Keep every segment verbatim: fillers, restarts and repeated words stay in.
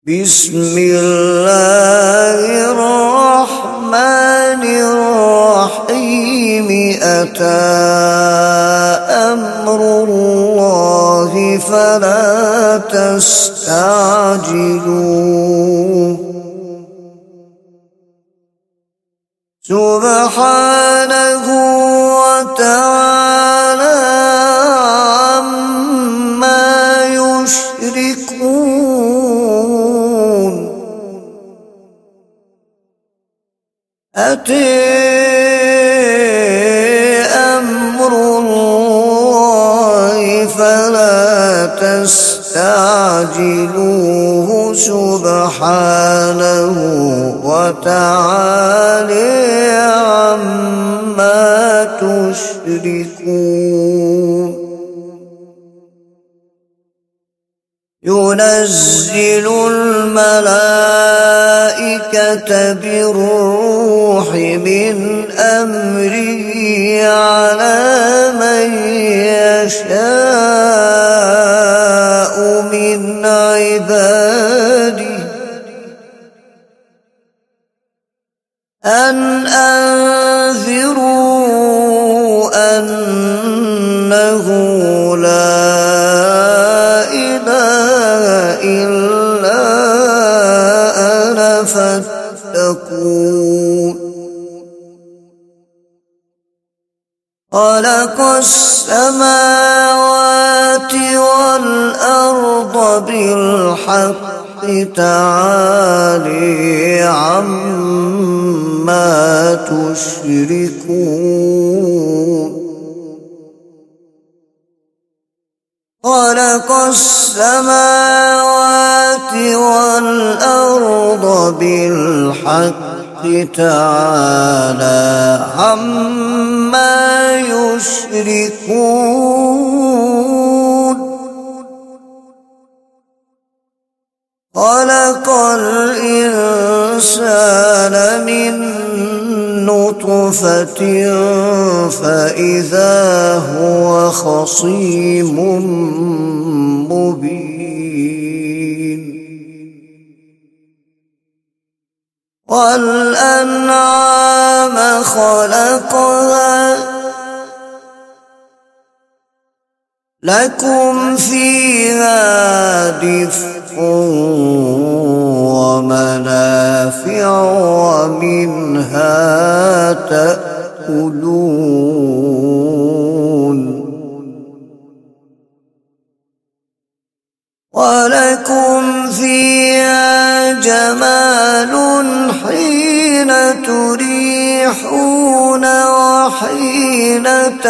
بسم الله الرحمن الرحيم أتى أمر الله فلا تستعجلوه سبحانه وتعالى عما يشركون أتى أمر الله فلا تستعجلوه سبحانه وتعالى عما تشركون ينزل الملائكة بالروح من أمره على من يشاء من عباده أن أنذروا أنه لا إله إلا أنا فاتقون خلق السماوات والأرض بالحق تعالى عما تشركون خلق السماوات والأرض بالحق تعالى عما يشركون خلق الإنسان من نطفة فإذا هو خصيم مبين والأنعام خلقها لكم فيها دفء ومنافع ومنها تأكلون ولكم فيها جمال حين تريحون وحين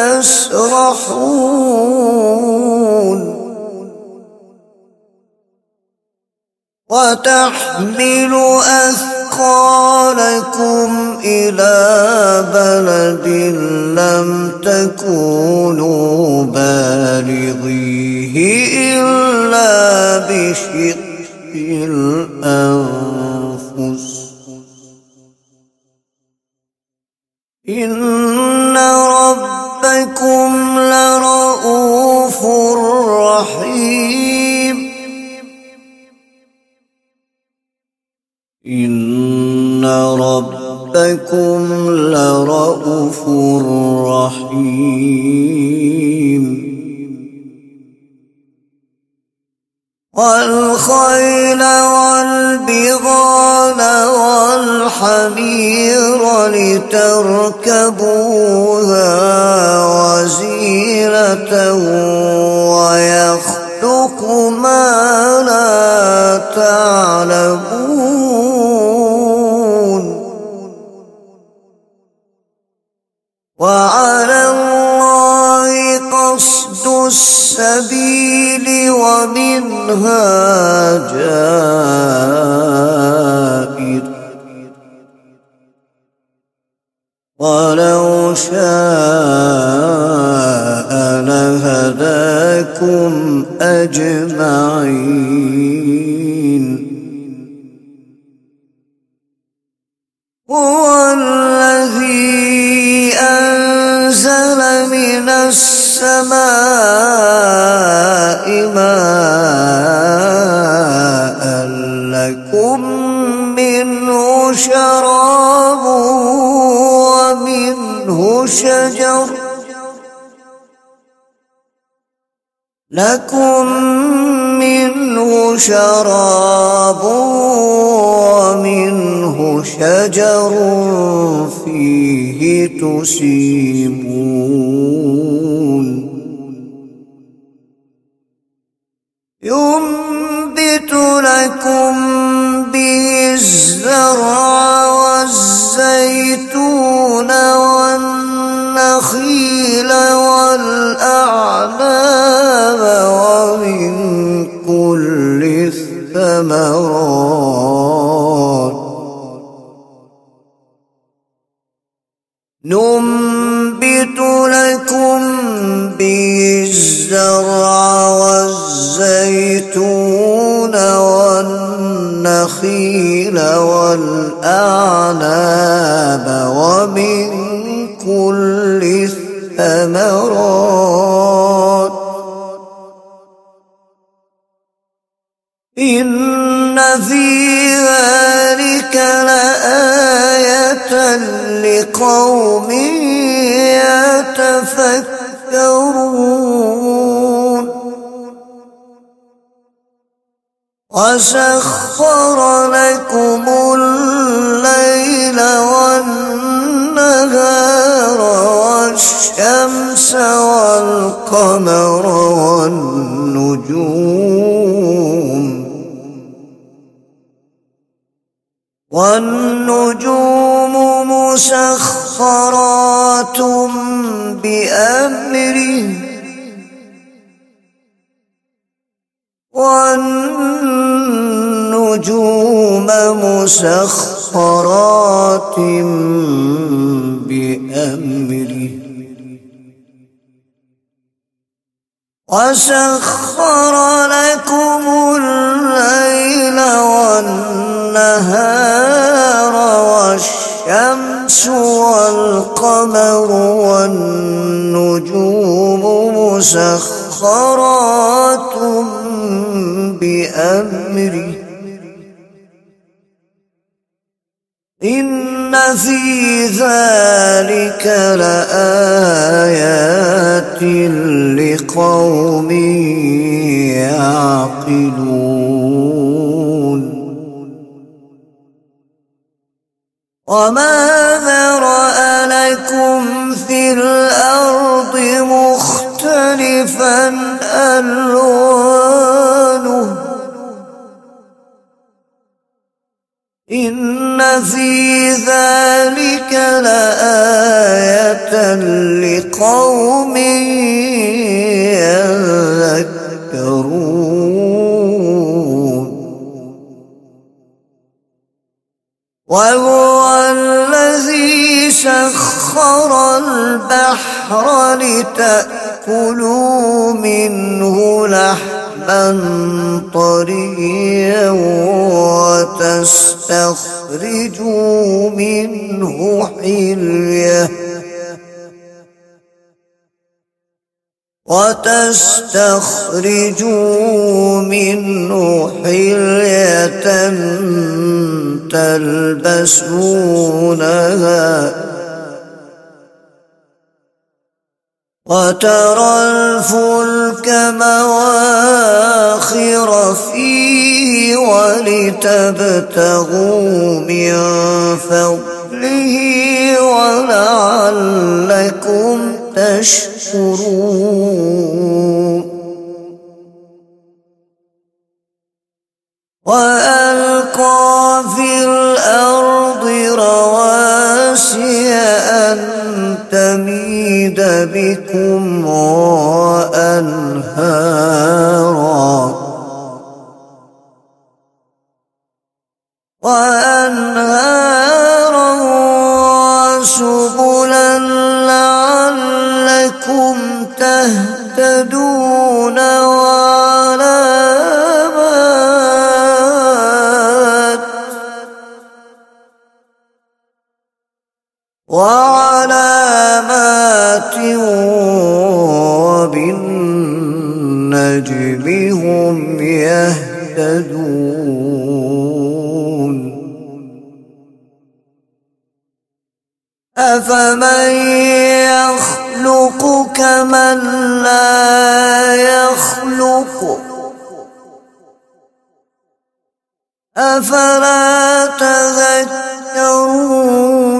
تسرحون وتحمل أثقالكم إلى بلد لم تكونوا بالغيه إلا بشق الأنفس إن ربكم لرؤوف رحيم إن ربكم لرؤوف رحيم والخيل والبغال والحمير لتركبوها وزينة ويخلق ما لا تعلمون وعلى الله قصد السبيل ومنها جائر ولو شاء لهداكم أجمعين هو الذي أنزل من السماء ماء لكم منه شراب ومنه شجر لكم منه شراب ومنه شجر فيه تسيمون ينبت لكم به الزرع والزيتون والنخيل والأعناب ومن كل الثمرات ننبت لكم به الزرع والزيتون والنخيل والأعناب ومن كل الثمرات إن في ذلك لآية لقوم يتفكرون وسخر لكم الليل والنهار والشمس والقمر والنجوم والنجوم مسخرات بأمره والنجوم مسخرات بأمره وسخر لكم الليل والنهار والشمس والقمر والنجوم مسخرات بأمره إن في ذلك لآيات لقوم يعقلون وما ذرأ لكم في الأرض مختلفا ألوانه إن في ذلك لآية لقوم يذكرون وهو الذي سخر البحر لتأكلوا منه لحما طريا وتستخرجوا منه حلية وتستخرجوا منه حلية تلبسونها وترى الفلك مواخر فيه ولتبتغوا من فضله ولعلكم تشكرون وألقى في الأرض رواسي أن تميد بكم وأنهارا وأنهارا وسبلا لعلكم تهتدون وعلامات وعلامات وبالنجم هم يهتدون أفمن يخلق كمن لا يخلق أفلا تذكرون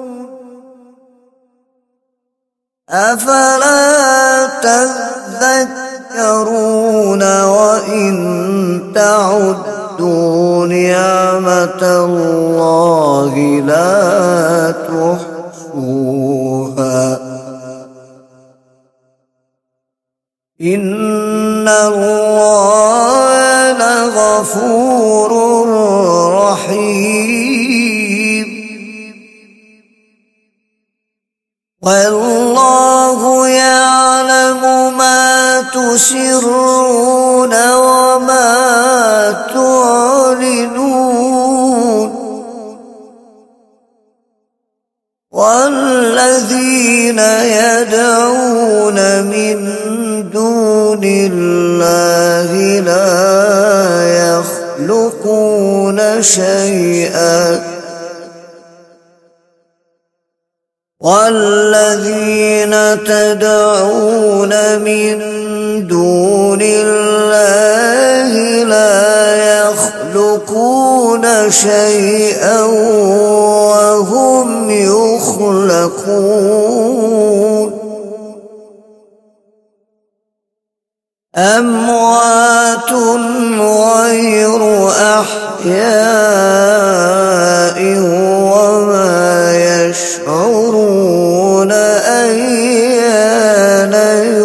أفلا تذكرون وإن تعدوا نعمة الله لا تحصوها إن الله لغفور رحيم والله يعلم ما تسرون وما تعلنون والذين يدعون من دون الله لا يخلقون شيئا والذين تدعون من دون الله لا يخلقون شيئا وهم يخلقون أموات غير أحياء وما يشعرون أيان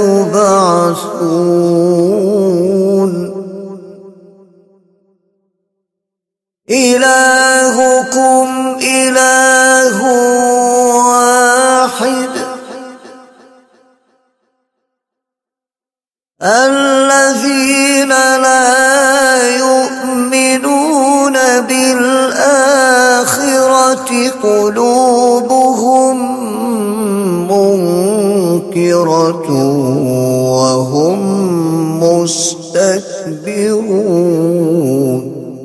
يبعثون إلهكم إله واحد الذين لا يؤمنون بالآخرة قلوبهم منكرة وهم مستكبرون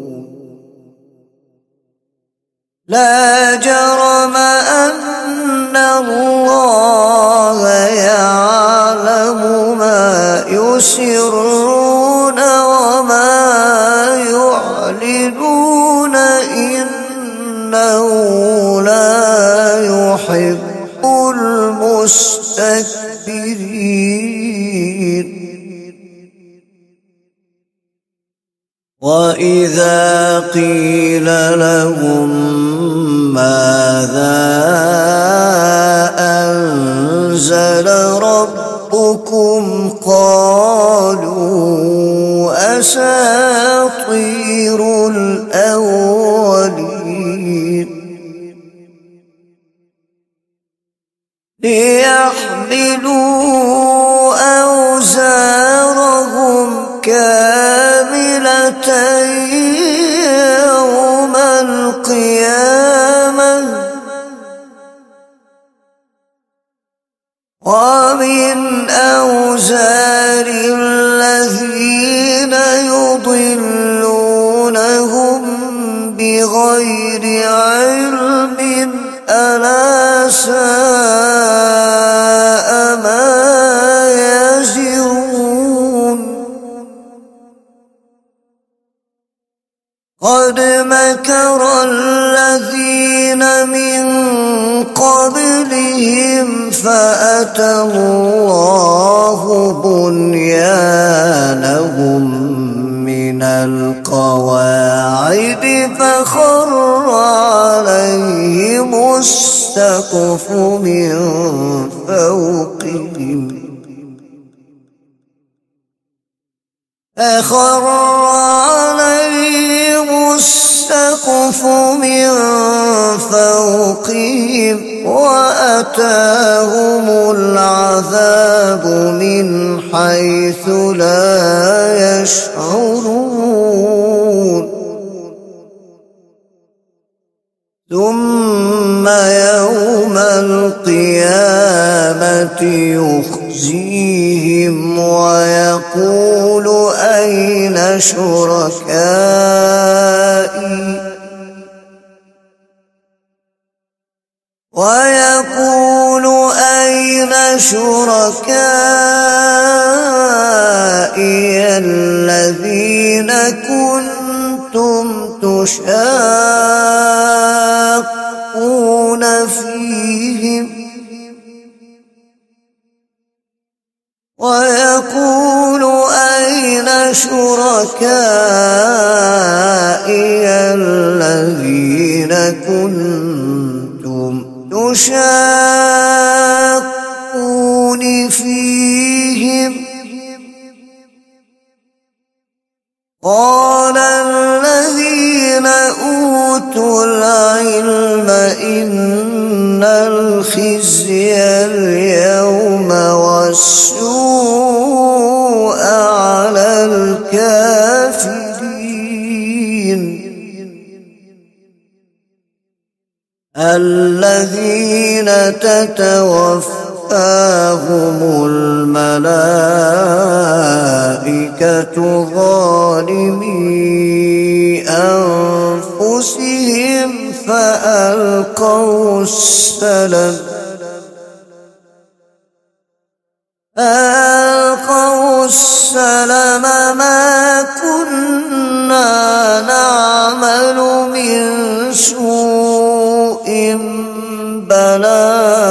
لا جرم أن الله يعلم ما يسرون وما يعلنون إنه لا يحب المستكبرين وإذا قيل لهم ماذا أنزل ربكم قالوا أساطير الأولين ليحملوا أوزارهم كاملة يوم القيامة ومن أوزار الذين يضلونهم بغير علم ألا ساء ما يزرون قد مكر الذين من قبلهم فأتى الله بنيانهم من القواعد فخر عليهم السقف من فوقهم فخر عليهم السقف من فوقهم وأتاهم العذاب من حيث لا يشعرون ثم يوم القيامة يخزيهم ويقول أين شركائي ويقول شركائي الذين كنتم تشاقون فيهم ويقول أين شركائي الذين كنتم تشاقون فيهم قال الذين أوتوا العلم إن الخزي اليوم والسوء على الكافرين الذين تتوفاهم الملائكة ظالمي أنفسهم فألقوا السلم فألقوا السلم ما كنا نعمل من سوء بلى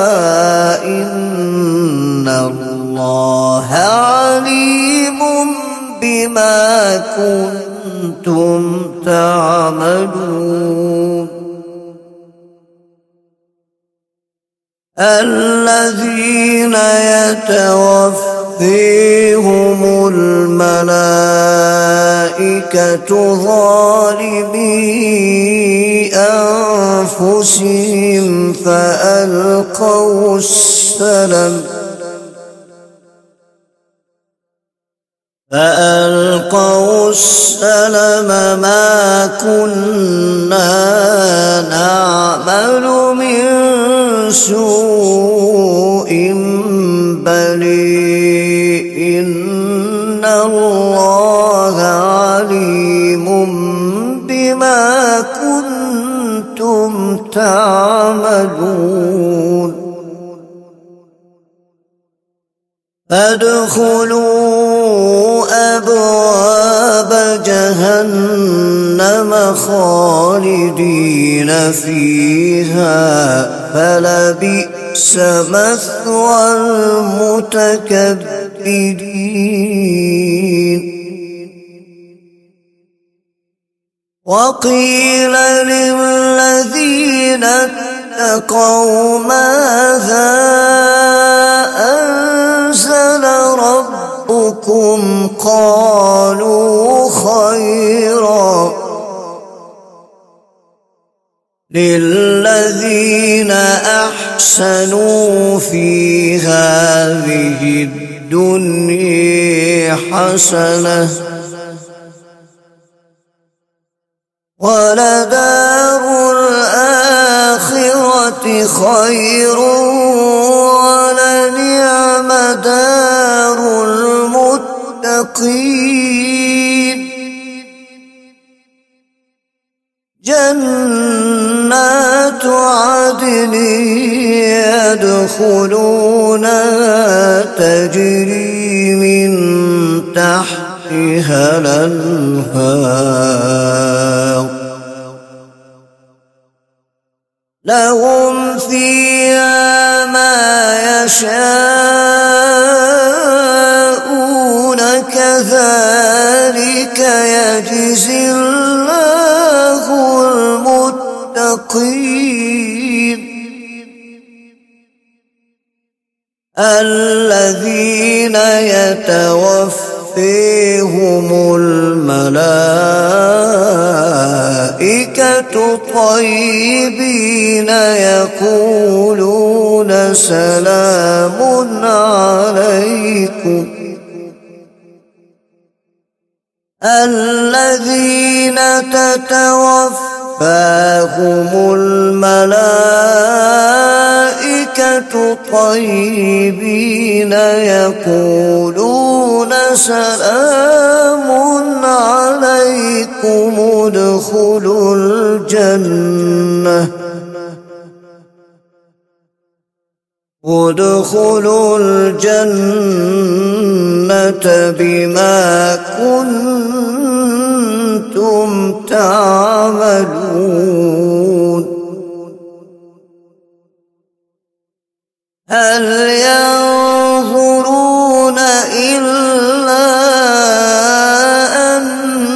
إن الله عليم بما كنتم تعملون الذين يتوفيهم الملائكة ظالمي أنفسهم فألقوا السلم فألقوا السلم ما كنا نعمل من سوء بل إن الله عليم بما كنتم تعملون فادخلوا أبواب جهنم خالدين فيها فلبئس مثوى المتكبرين وقيل للذين اتقوا ماذا أنزل ربكم قالوا خيرا للذين أحسنوا في هذه الدنيا حسنة ولدار الآخرة خير ولنعم دار المتقين جنات عدن يدخلونها تجري من تحتها الأنهار لهم فيها ما يشاءون كذلك يجزي الله المتقين الذين يتوفيهم الملائكة طيبين يقولون سلام عليكم الذين تتوفاهم الملائكة طيبين يقولون سلام عليكم ادخلوا الجنة ادخلوا الجنة بما كنتم تعملون هل ينظرون إلا أن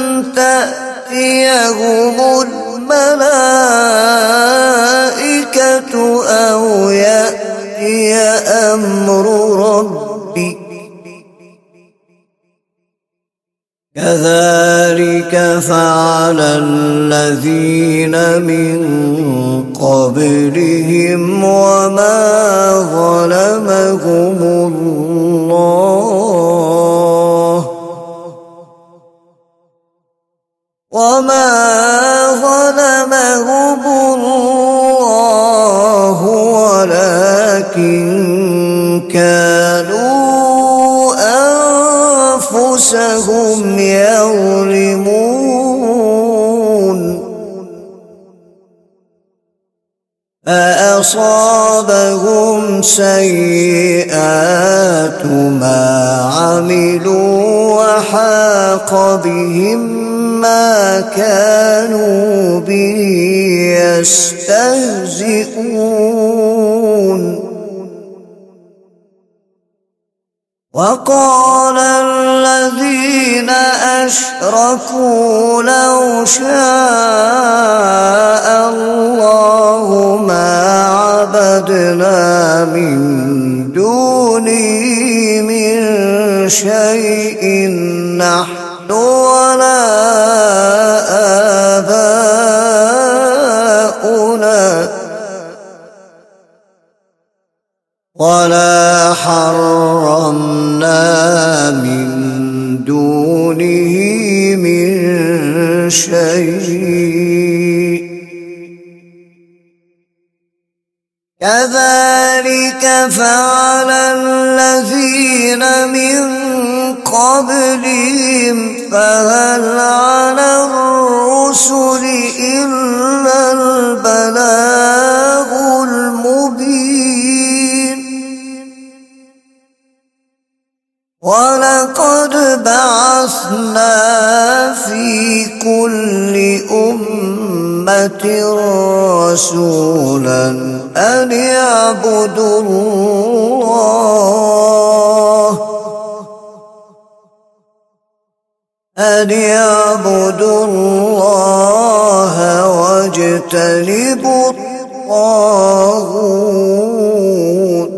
تأتيهم الملائكة أو يأتي أمر ربك كذلك فعل الذين من قبلهم وما ظلمهم الله وما ظلمهم الله ولكن كانوا أنفسهم يظلمون فأصابهم سيئات ما عملوا وحاق بهم ما كانوا به يستهزئون وقال الذين أشركوا لو شاء الله ما عبدنا من دونه من شيء نحن ولا آباؤنا ولا حرمنا من دونه من شيء كذلك فعل الذين من قبلهم فهل على الرسل إلا البلاغ المبين ولقد بعثنا في كل أمة رسولا أن اعبدوا الله أن اعبدوا الله واجتنبوا الطاغوت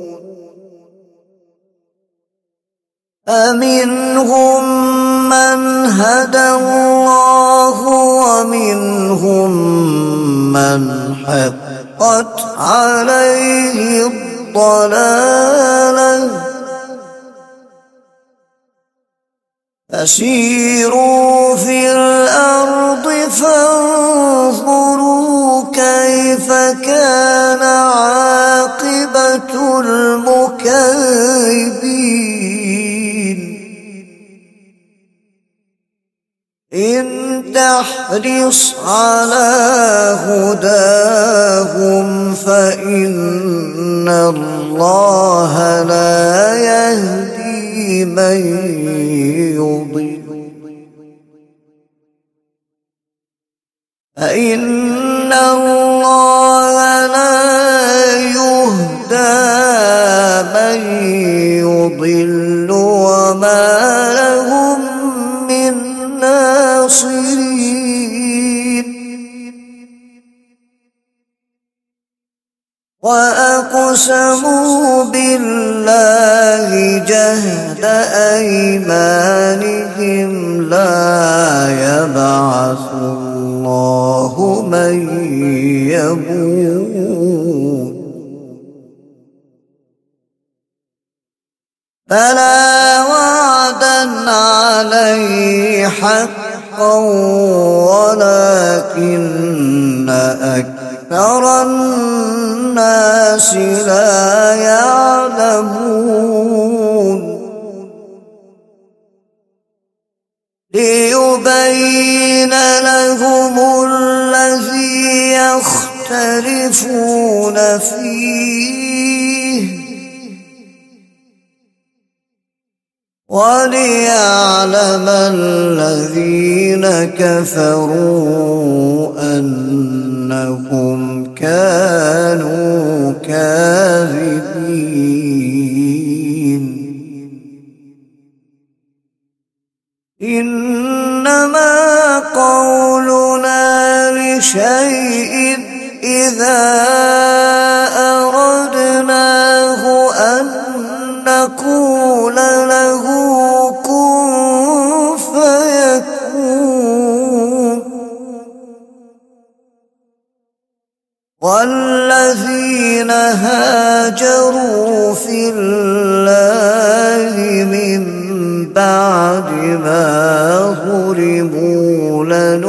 فمنهم من هدى الله ومنهم من حقت عليه الضلالة فسيروا في الأرض فانظروا كيف كان عاقبة المكذبين إن تحرص على هداهم فإن الله لا يهدي من يضل فإن الله لا يهدى من يضل وما لهم من ناصرين وأقسموا بالله جهد أيمانهم لا يبعث الله من يموت بلى وعدا عليه حقا ولكن أكثر الناس لا يعلمون ليبين لهم الذي يختلفون فيه وليعلم الذين كفروا أنهم كانوا كاذبين. إنما قولنا لشيء إذا أردناه أن نقول له كن فيكون. والذين هاجروا في الله من بعد ما ظلموا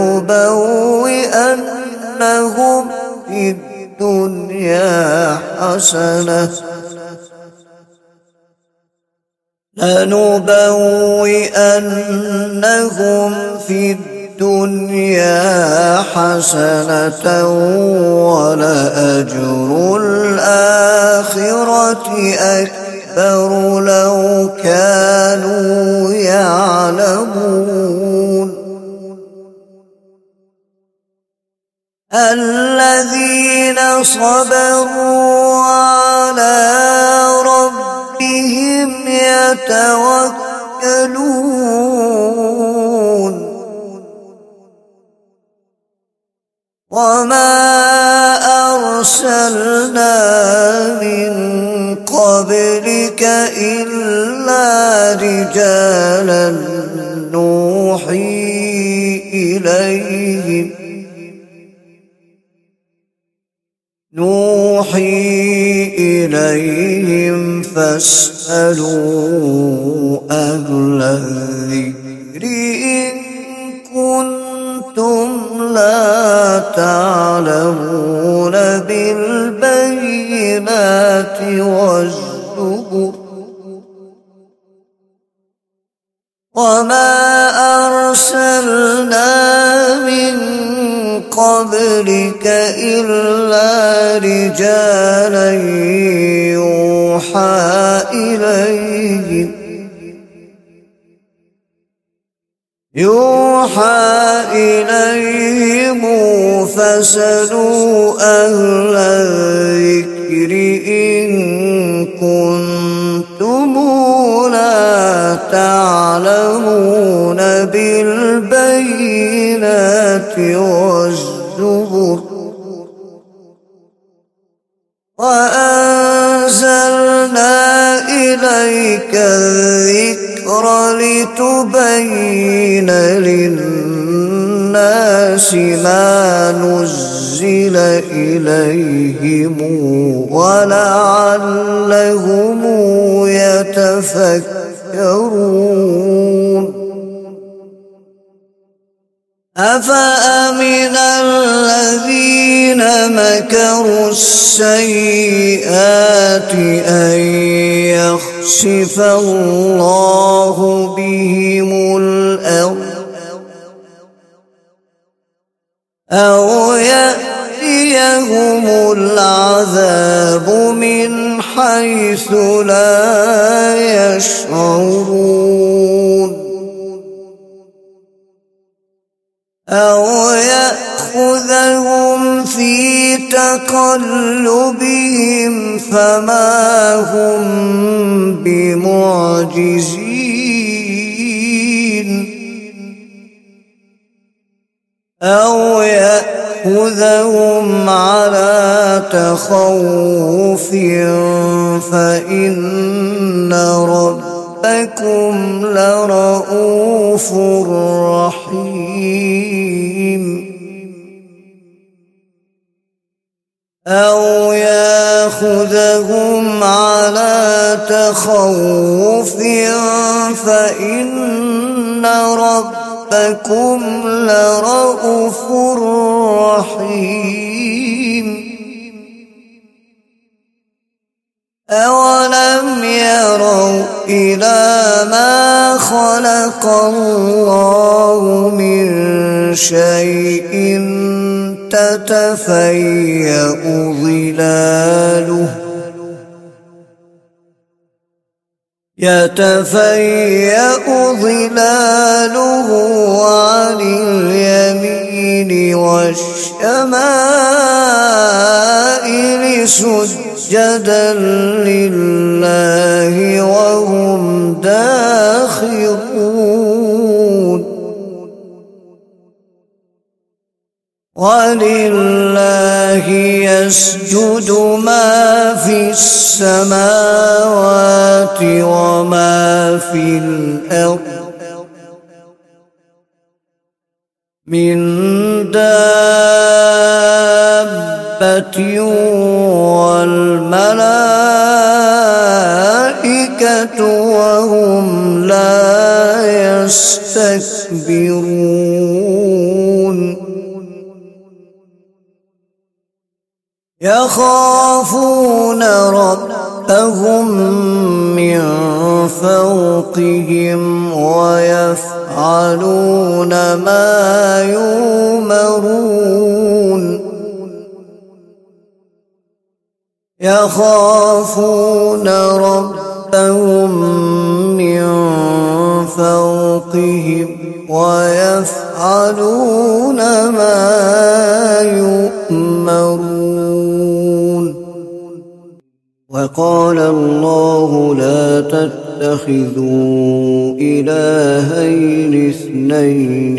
لنبوئنهم في الدنيا حسنة لنبوئنهم في الدنيا حسنة ولأجر الآخرة أكبر لو كانوا يعلمون. الذين صبروا على ربهم يتوكلون. وما أرسلنا من قبلك إلا رجالا نوحي إليهم نوحي إليهم فاسألوا أهل الذكر إن كنتم لا تعلمون بالبينات والزبر. وما أرسلنا من قبلك إلا رجالا يوحى إليهم يوحى إليهم فاسألوا أهل الذكر إن كنتم لا تعلمون بالبينات والزبر. وأنزلنا إليك الذكر لتبين للناس ما نزل إليهم ولعلهم يتفكرون. أفأمن الذين مكروا السيئات أن يخسف الله بهم الأرض أو يأتيهم العذاب من حيث لا يشعرون أو يأخذهم في تقلبهم فما هم بمعجزين أو يأخذهم على تخوف فإن ربكم لرؤوف رحيم أو يأخذهم على تخوف فإن ربكم لرؤوف رحيم أولم يروا إلى ما خلق الله من شيء تتفيأ ظلاله يتفيأ ظلاله عن اليمين والشمائل سجدا لله وهم داخرون ولله يسجد ما في السماوات وما في الأرض من دابة والملائكة وهم لا يستكبرون يخافون ربهم من فوقهم ويفعلون ما يؤمرون يخافون ربهم من فوقهم ويفعلون ما يؤمرون وقال الله لا تتخذوا إلهين اثنين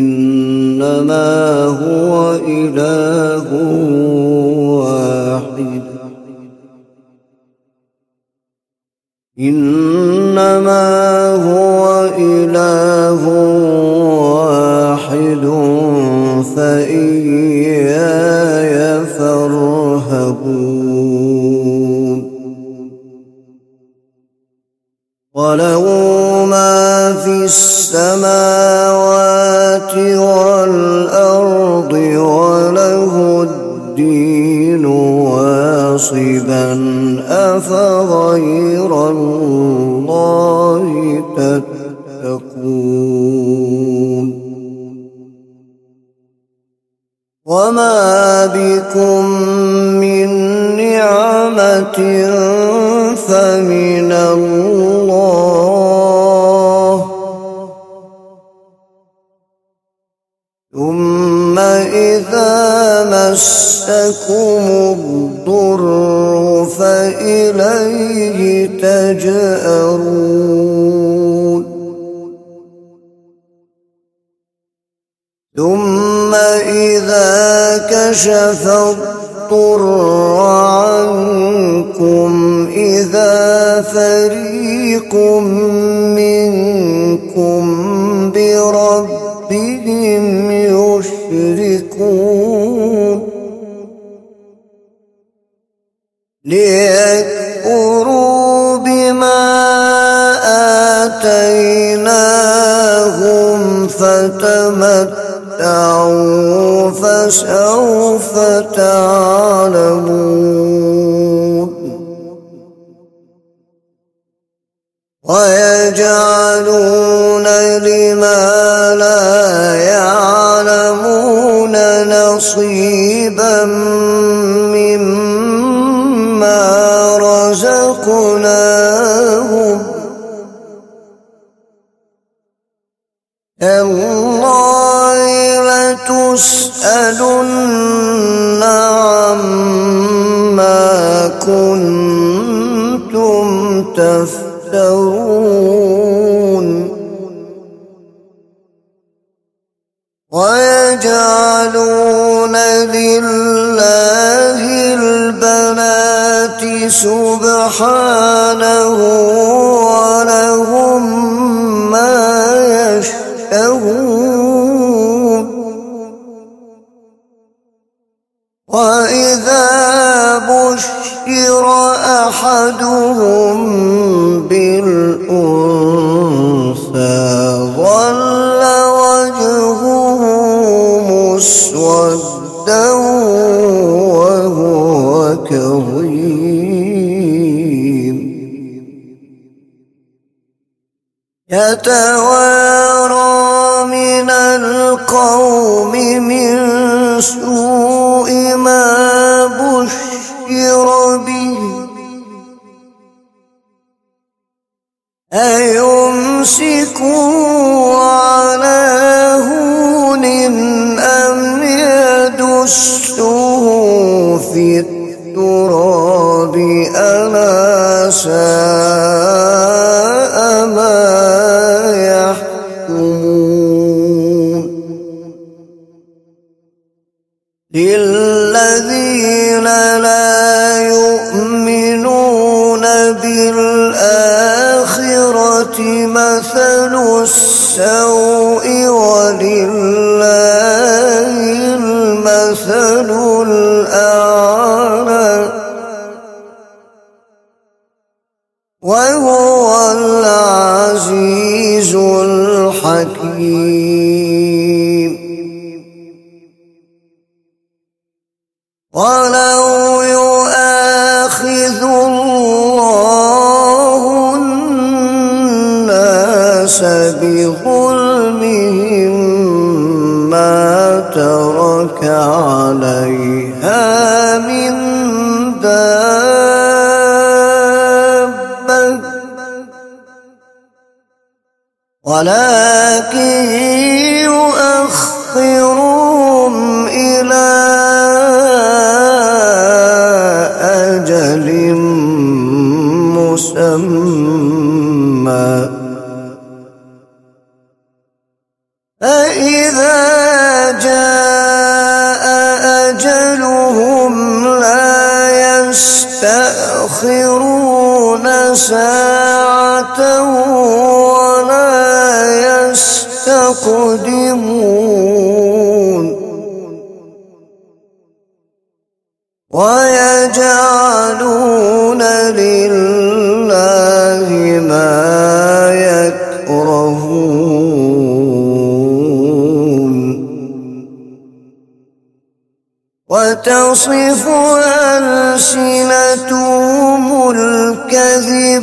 إنما هو إله واحد إنما هو إله واحد فإياي فارهبون وله ما في السماوات والأرض وله الدين واصبا أفغير الله تتقون وما بكم من نعمة فمن الله ثم إذا مسكم الضر فإليه تجأرون ثم إذا كشف الضر عنكم إذا فريق منكم بربهم يشركون ليكفروا بما آتيناهم فتمتعوا فسوف تعلمون ويجعلون لما لا يعلمون نصيبا مما رزقناهم تالله لتسألن عما كنتم تفترون ويجعلون لله البنات سبحانه ولهم ما يشتهون وإذا بشر أحدهم بالأنثى ظل وجهه مسودا وهو كظيم يتوارى من القوم من سوء ما بشر به يمسكوا على هون أم يدسه في التراب ألا ساء ما يحكمون للذين لا يؤمنون بالآخرة مثل السوء ولله المثل الأعلى وهو العزيز الحكيم ولو يؤاخذ الله الناس بظلمهم ما ترك عليها من دابة ولكن يؤخرهم إلى أجل مسمى فإذا جاء أجلهم لا يستأخرون ساعة ولا يستقدمون ويجعلون لله ما يكرهون وتصف ألسنتهم الكذب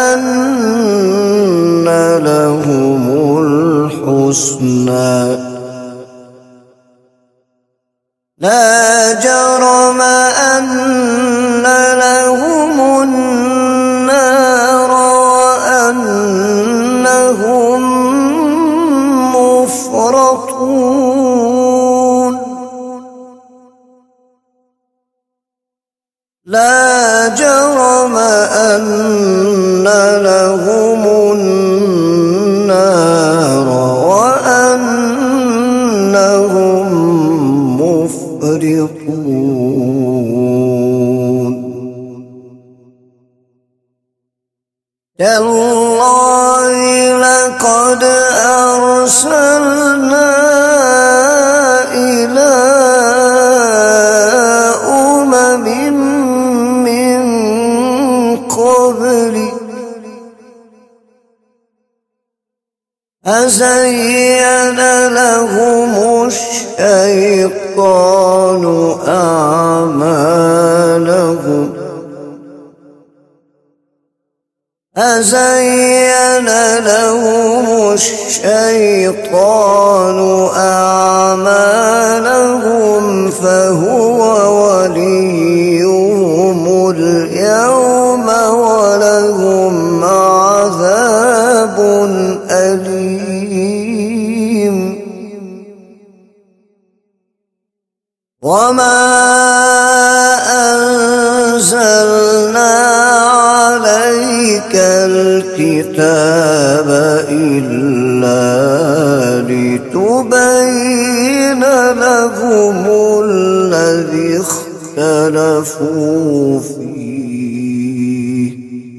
أن لهم الحسنى لا جرم أن لهم النار وأنهم مفرطون لا جرم أن لهم النار وأنهم مفرطون تالله لقد أرسلنا إلى أمم من قبلك أزين لهم الشيطان أعمالهم أزين لهم الشيطان أعمالهم فهو وليهم اليوم ولهم عذاب أليم وما أنزلنا عليك الكتاب إلا لتبين لهم الذي اختلفوا فيه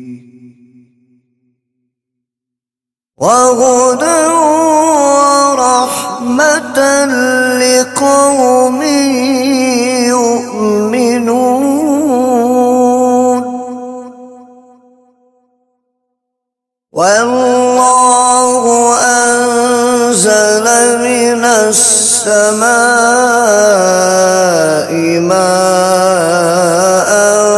وهدى ورحمة لقوم يؤمنون والله أنزل من السماء ماء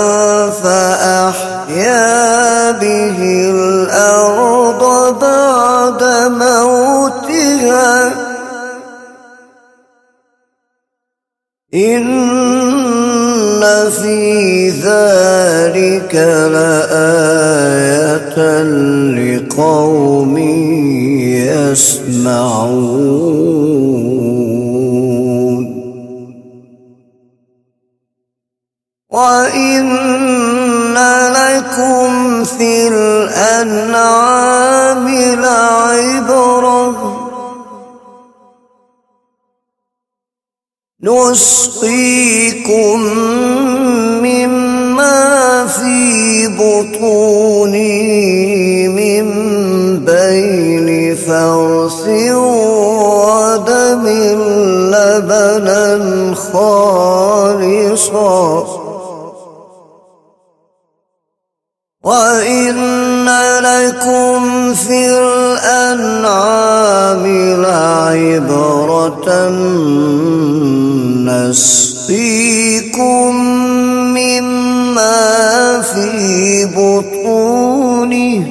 فأحيا به الأرض بعد موتها إن في ذلك لآية لقوم يسمعون وإن لكم في الأنعام لعبرة نسقيكم مما في بطونه من بين فرث ودم لبنا خالصا وإن لكم في الأنعام لعبرة نسقيكم مما في بطونه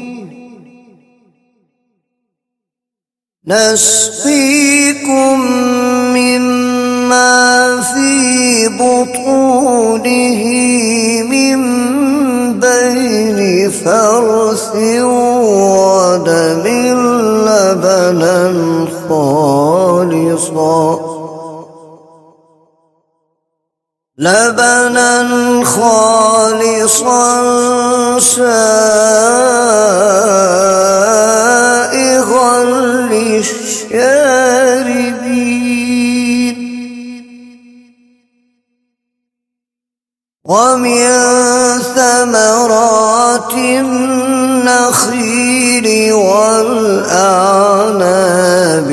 نسقيكم مما في بطونه من بين فرث ودم لبنا خالصا لبنا خالصا سائغا للشاربين ومن ثمرات النخيل والأعناب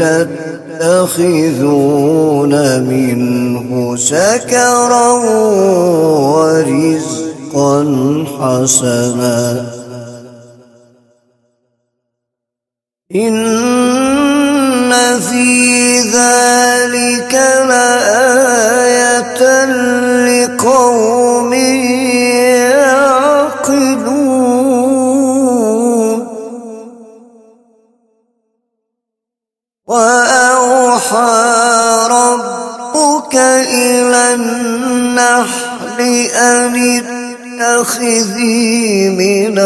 تتخذون منه سكرا ورزقا حسنا إن في ذلك لآية لقوم يعقلون وأوحى ربك إلى النحل أن اتخذي من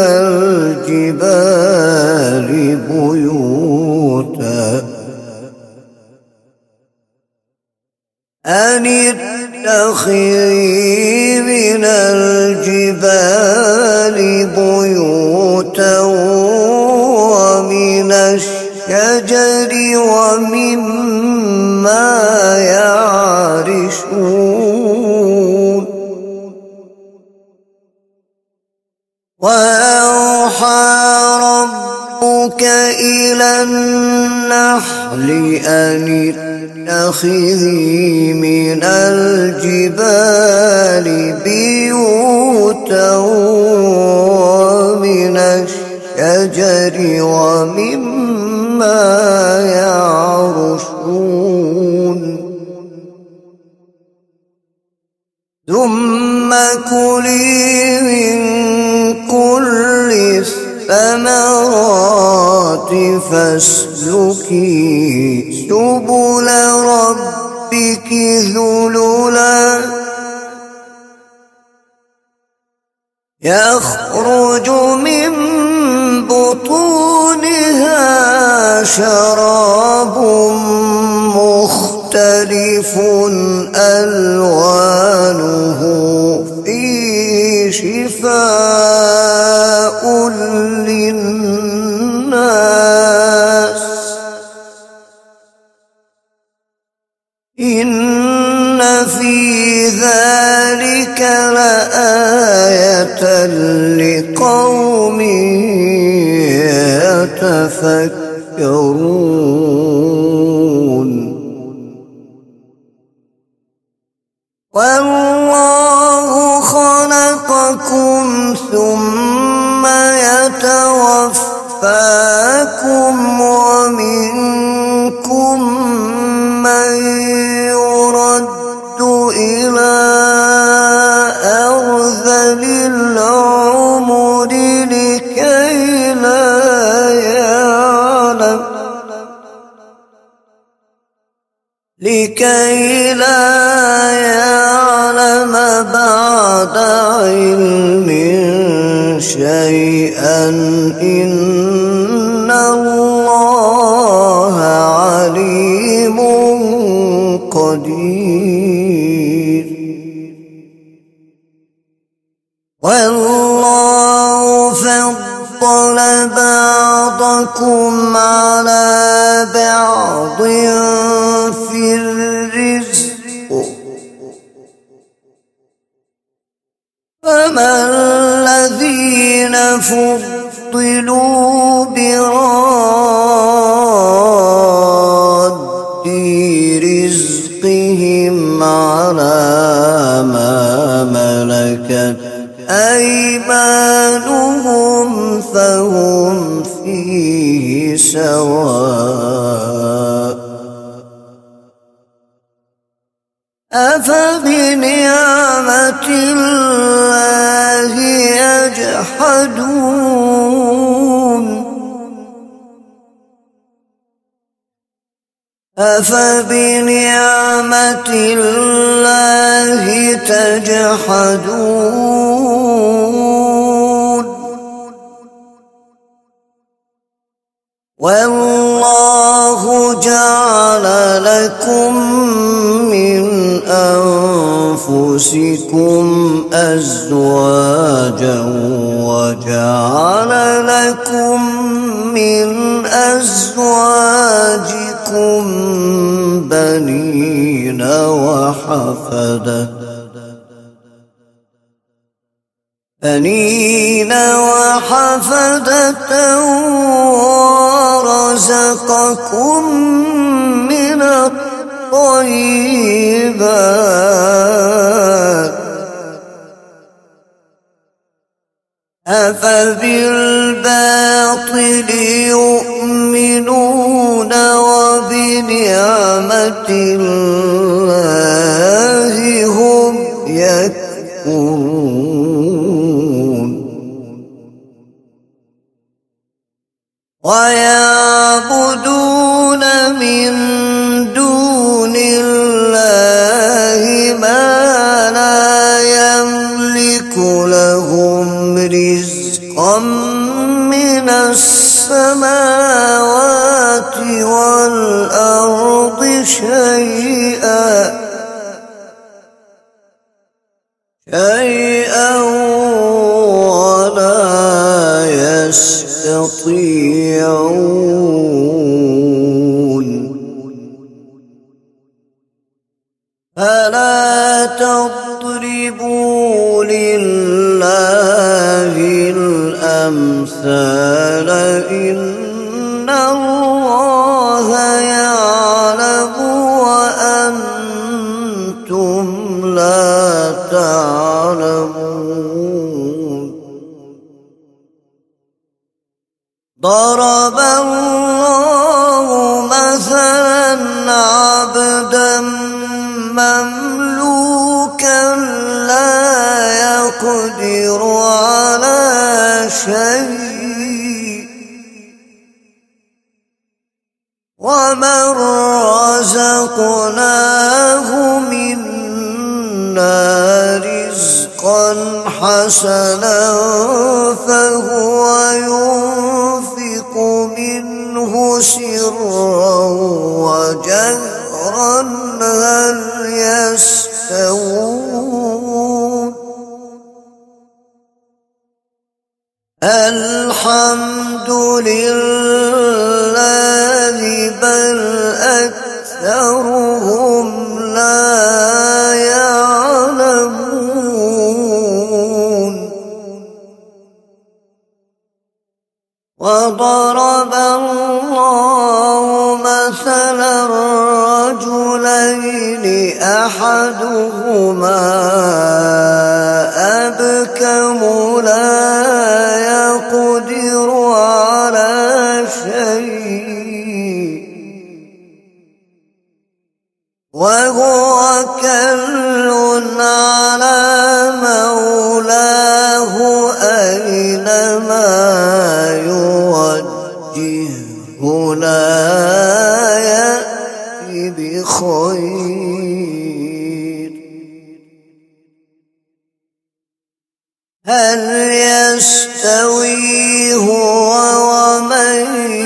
الجبال بيوتا أن اتخذي من الجبال بيوتا ومن الشجر ومما يعرشون وأوحى ربك إلى النحل أن اتخذي من الجبال بيوتا ومن الشجر ومما يعرشون ثم كلي من كل الثمرات فاسلكي سبل ربك ذللا يخرج من بطونها شراب مختلف ألوانه فيه شفاء للناس إن في ذلك لآية لقوم يتفكرون والله خلقكم ثم يتوفاكم ومنكم من يرد إلى أرذل العمر لكي لا يعلم لكي لا يعلم فما الذين فضلوا براد رزقهم على ما ملكت أيمانهم فهم فيه سواء أفبنعمة الله يجحدون أفبنعمة الله تجحدون والله جعل لكم من أنفسكم أزواجا وجعل لكم من أزواجكم بنين وحفدة بنين وحفدة ورزقكم من الطيبات أفبالباطل يؤمنون وبنعمة الله هم يكفرون ويعبدون من دون الله ما لا يملك لهم رزقا من السماوات والأرض شيئا شيئا ولا يستطيعون فلا تضربوا لله الأمثال إن الله يعلم وأنتم لا تعلمون ضرب الله مثلا عبدا مملوكا لا يقدر على شيء ومن رزقناه منا رزقا حسنا فهو ينفق منه سرا وجهرا هل يستوون الحمد لله بل أكثرهم لا يعلمون وضرب الله مثلا رجلين أحدهما أبكم لا يقدر على شيء وهو كل على مولاه أينما يوجهه لا يأتي بخير هل يستوي هو ومن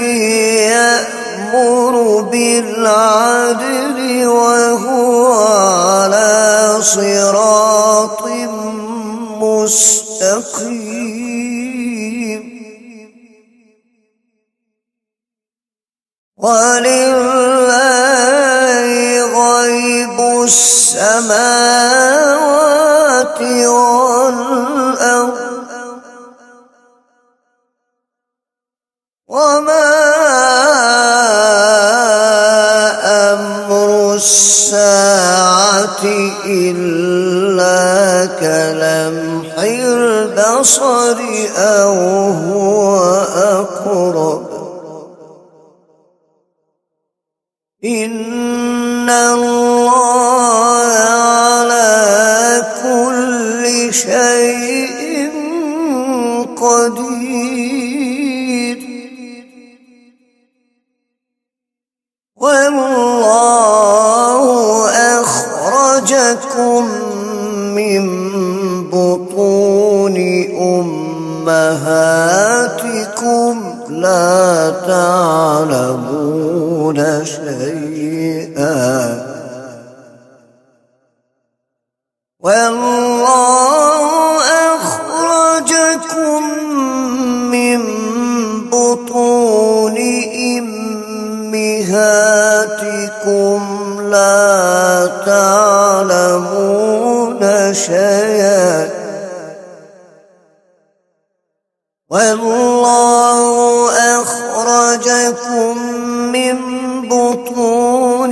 يأمر بالعدل وهو على صراط مستقيم ولله غيب السماوات والأرض إلا كلمح البصر أو هو أقرب إن الله على كل شيء قدير والله أخرجكم من بطون أمهاتكم لا تعلمون شيئا والله أخرجكم من بطون أمهاتكم لا تعلمون شيئا والله أخرجكم من بطون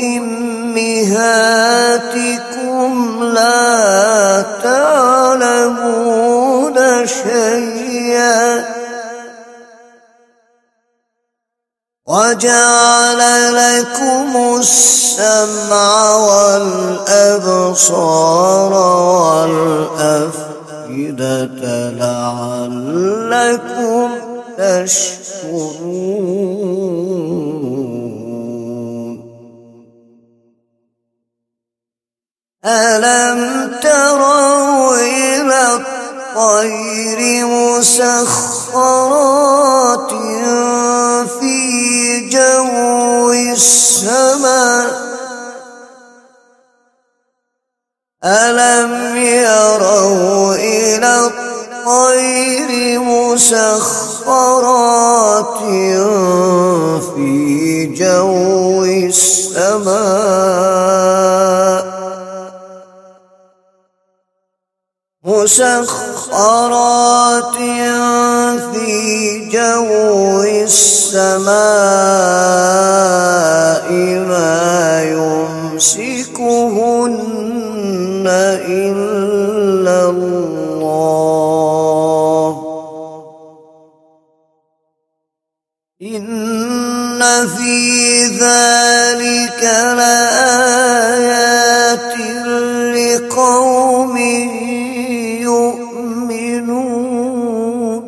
أمهاتكم لا تعلمون شيئا وجعل لكم السمع والأبصار والأفئدة لعلكم تشكرون ألم تروا إلى الطير مسخرات في جو السماء ألم يروا إلى الطير مسخرات في جو السماء مسخرات في جو السماء ما يمسكهن إلا الله إن في ذلك لآيات لقوم يؤمنون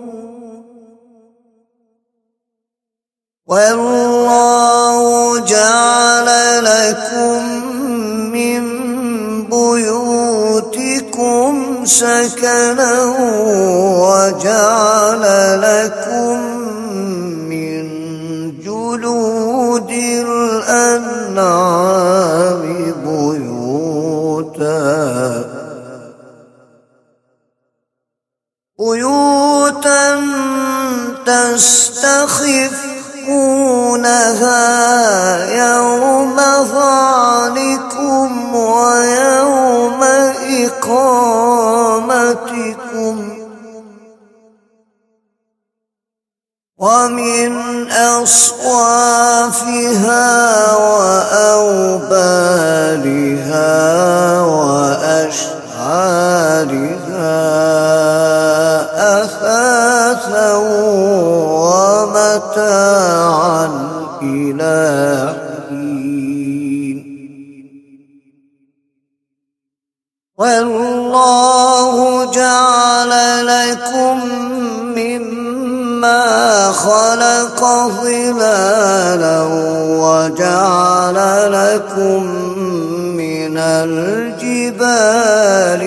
والله جعل لكم من بيوتكم سكنا وجعل لكم من جلود الأنعام بيوتا بيوتا تستخفونها يوم ظعنكم ويوم إقامتكم ومن أصوافها وأوبارها وأشعارها أثاثا ومتاعا إلى حين والله جعل لكم مما خلق ظلالا وجعل لكم من الجبال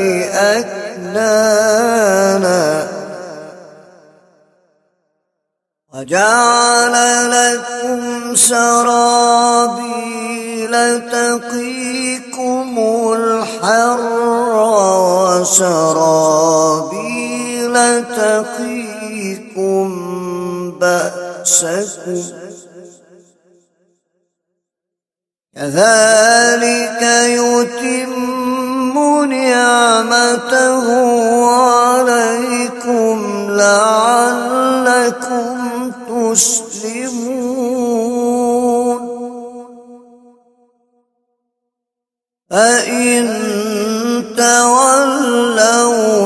أكنانا وجعل لكم سرابيل تقيكم الحر وسرابيل تقيكم بأسكم كذلك يتم نعمته عليكم لعلكم تسلمون فإن تولوا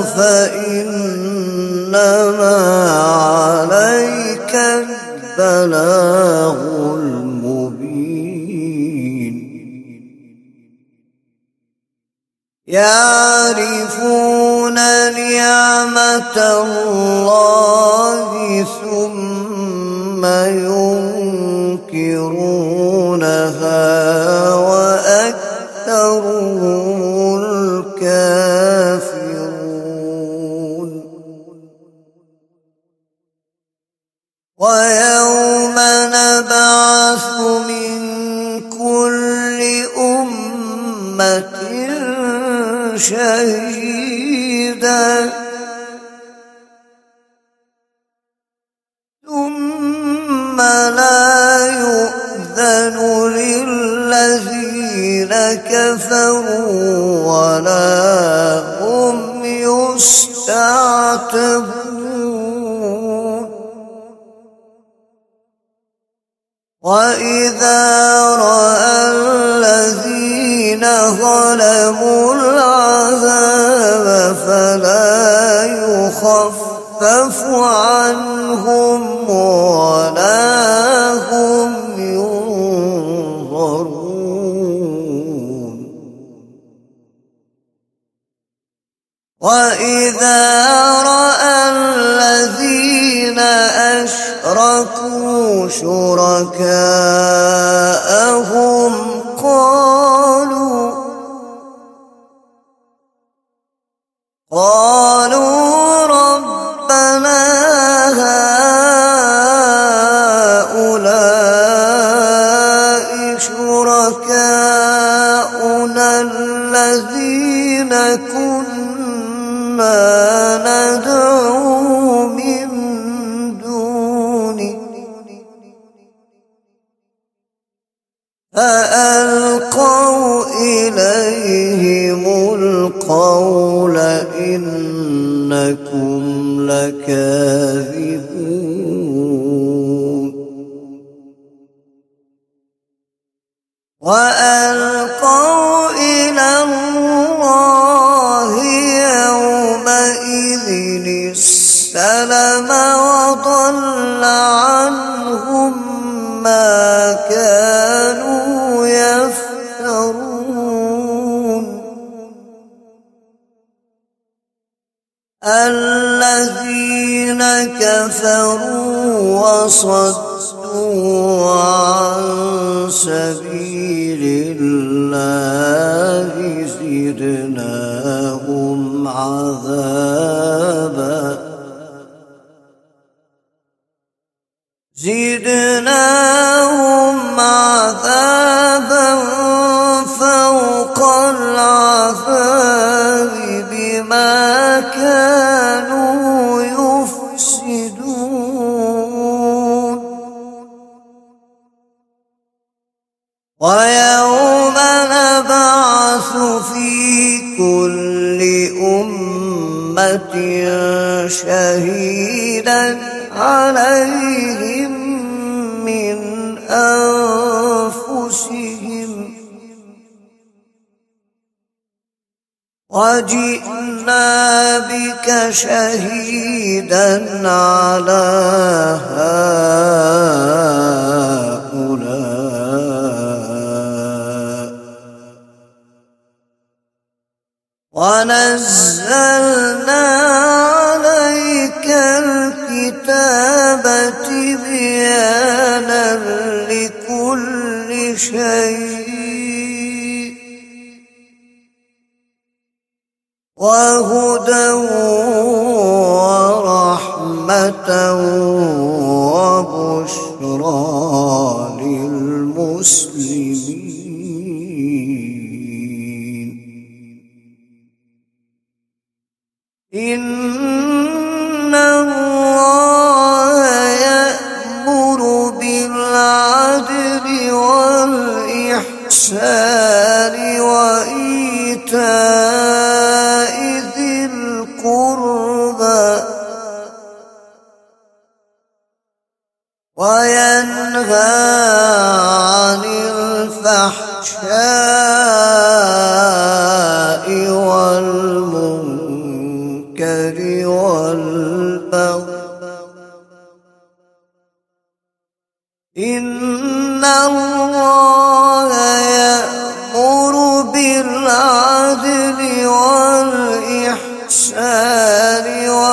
فإنما عليك البلاغ المبين يعرفون نعمة الله ثم ينكرونها وأكثرهم الكافرون ويوم نبعث من كل أمة شهيدا ثم لا يؤذن للذين كفروا ولا هم يستعتبون وإذا رأى الذين ظلموا العذاب فلا يخفف عنهم ولا هم ينظرون وإذا رأى الذين أشركوا شركاءهم قالوا قالوا ربنا هؤلاء شركاؤنا الذين كنا ندعو من دونه فألقوا إليهم القول إنكم لكاذبون وألقوا إلى الله يومئذ السلم وضل عنهم ما كانوا يفترون الذين كفروا وصدوا عن سبيل الله زدناهم عذابا زدناهم عذابا فوق العذاب بما كانوا يفسدون ويوم نبعث في كل أمة شهيدا عليهم من أنفسهم وجئنا بك شهيدا على هؤلاء ونزلنا عليك الكتاب تبيانا لكل شيء وهدى ورحمة وبشرى للمسلمين إن الله يأمر بالعدل والإحسان وإيتاء ذي القربى وينهى عن الفحشاء والمنكر والبغي إن الله يأمر بالعدل والإحسان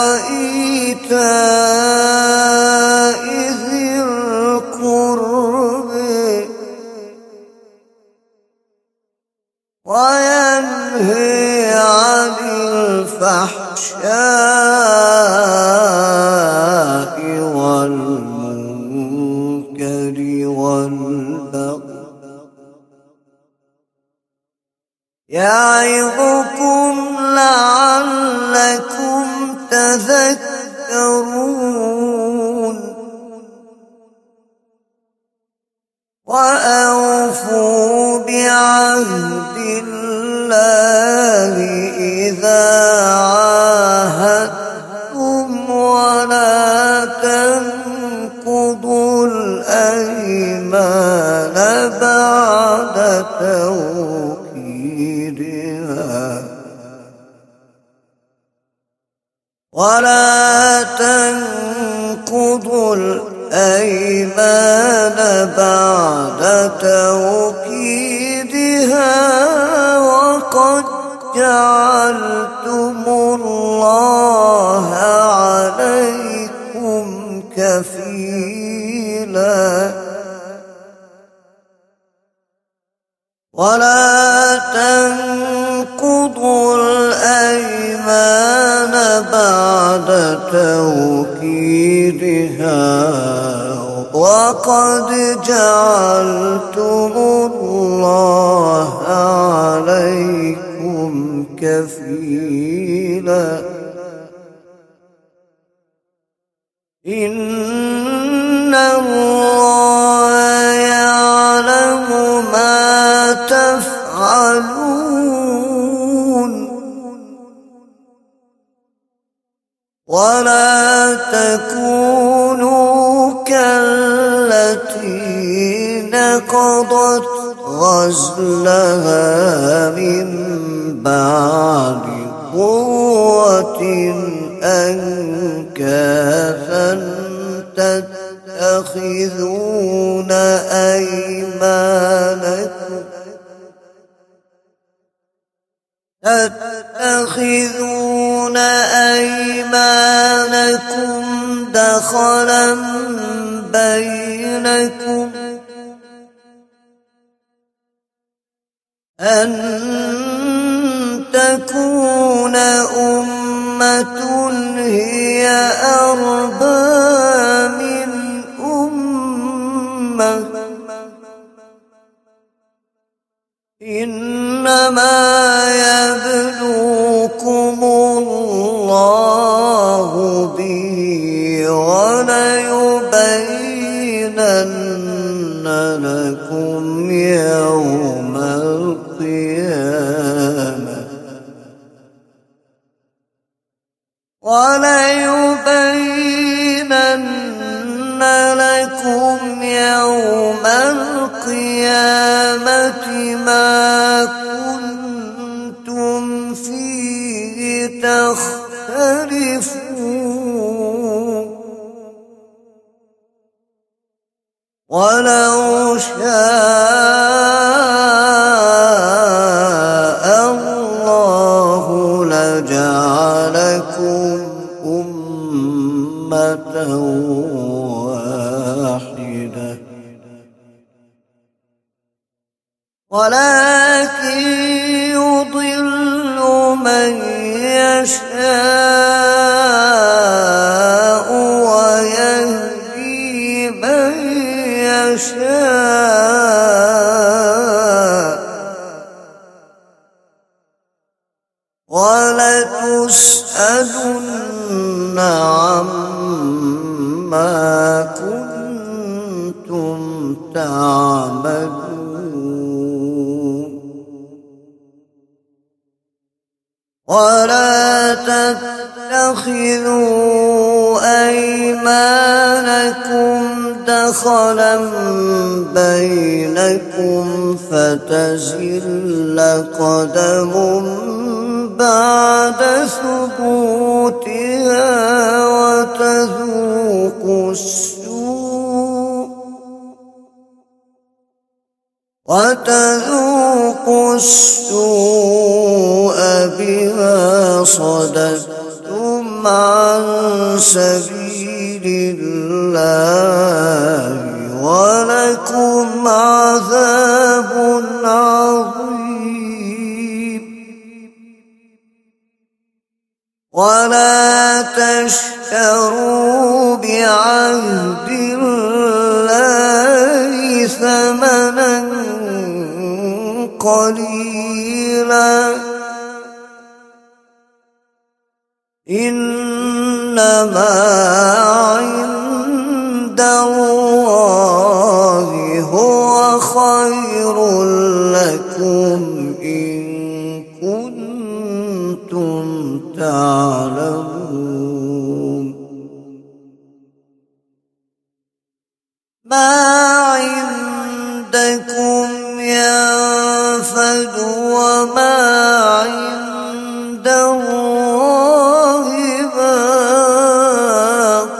وإيتاء ذي القرب وينهي عن الفحشاء والمنكر والبغي يعظكم لعلكم تذكرون وأوفوا بعهد الله إذا عاهدتم ولا تنقضوا الأيمان بعد توكيدها ولا تنقضوا الأيمان بعد توكيدها وقد جعلتم الله عليكم كفيلا ولا تنقضوا الأيمان بعد توكيدها وقد جعلتم الله عليكم كفيلا إن الله يعلم ما تفعلون ولا تكونوا كالتي نقضت غزلها من بعد قوة أنكاثا تتخذون أيمانكم تتخذون أيمانكم دخلا بينكم أن تكون أمة هي أربى من أمة إنما يبلوكم الله به وليبينن لكم يوم القيامة وليبينن لكم يوم القيامة ما كنتم فيه تختلفون ولو شاء الله لجعلكم أمة واحدة ولكن يضل من يشاء ويهدي من يشاء ولتسألن عما كنتم تعملون ولا تتخذوا أيمانكم دخلا بينكم فتزل قدم بعد ثبوتها وتذوقوا السوء وتذوقوا السوء بما صددتم عن سبيل الله ولكم عذاب عظيم. ولا تشتروا بعهد الله ثمنا قليلا إنما عند الله هو خير لكم إن كنتم تعلمون. ما عندكم ينفد وما عند الله باق.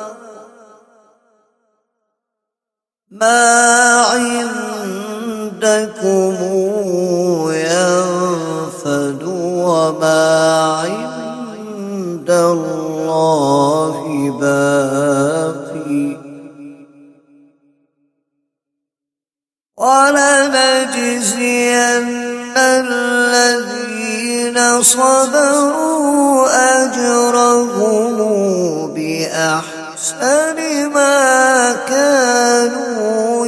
ما عندكم ينفد وما عند الله باقي. ولنجزين الذين صبروا أجرهم بأحسن ما كانوا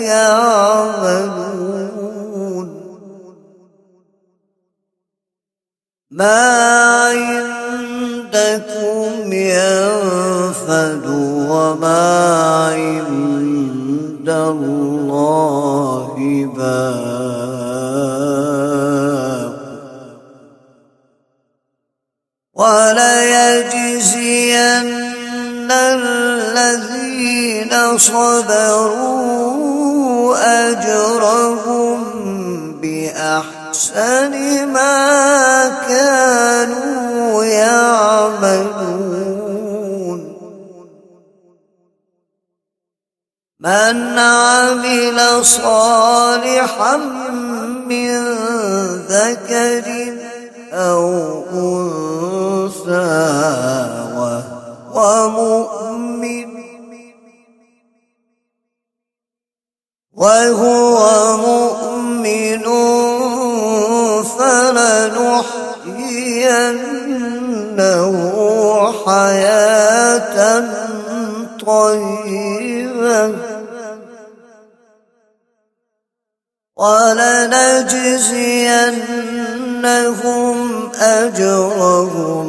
يعملون. ما عندكم ينفد وما عند الله باق. وليجزين الذين صبروا أجرهم بأحسن ما كانوا يعملون. من عمل صالحا من ذكر أو أنثى وهو مؤمن وهو مؤمن فلنحيينه حياة طيبة ولنجزينهم أجرهم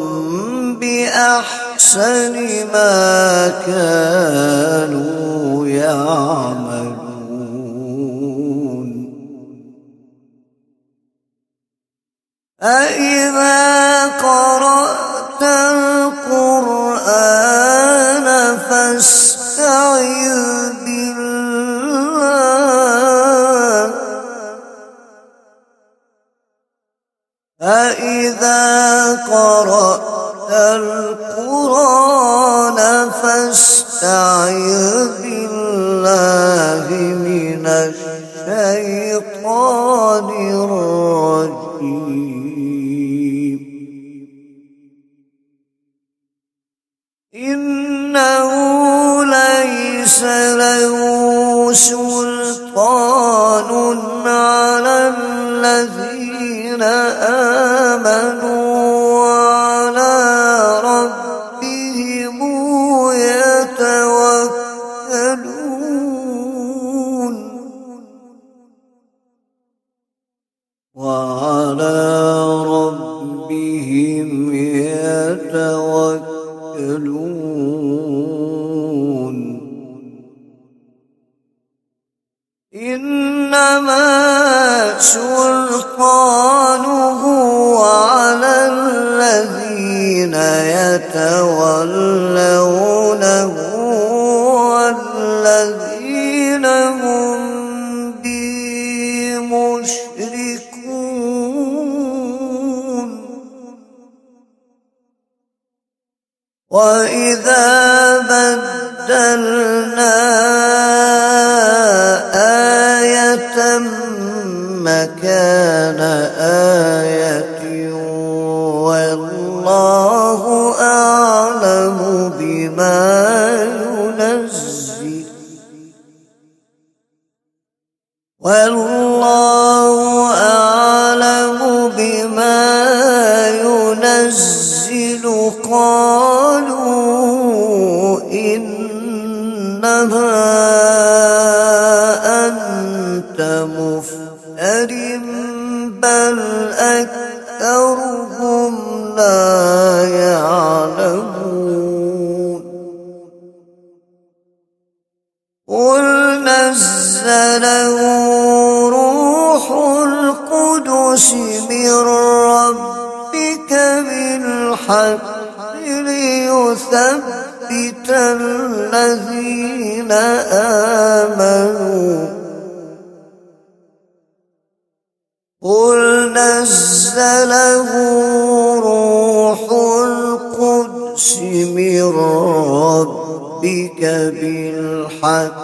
بأحسن ما كانوا يعملون. أإذا قرأت القرآن فاستعذ بالله أإذا قرأت القرآن فاستعذ بالله من الشيطان الرجيم. إنه ليس له سلطان على الذين آمنوا وعلى ربهم يتوكلون وعلى ربهم يتوكلون. إنما سلطانه على الذين يتولونه والذين هم به مشركون. وإذا بدلنا آية مكان آية والله أعلم بما ينزل والله أعلم بما ينزل قالوا إنما أنت مفتر بل أكثرهم لا يعلمون قل نزله روح القدس من ربك بالحق ليثبت الذين آمنوا قل نزله روح القدس من ربك بالحق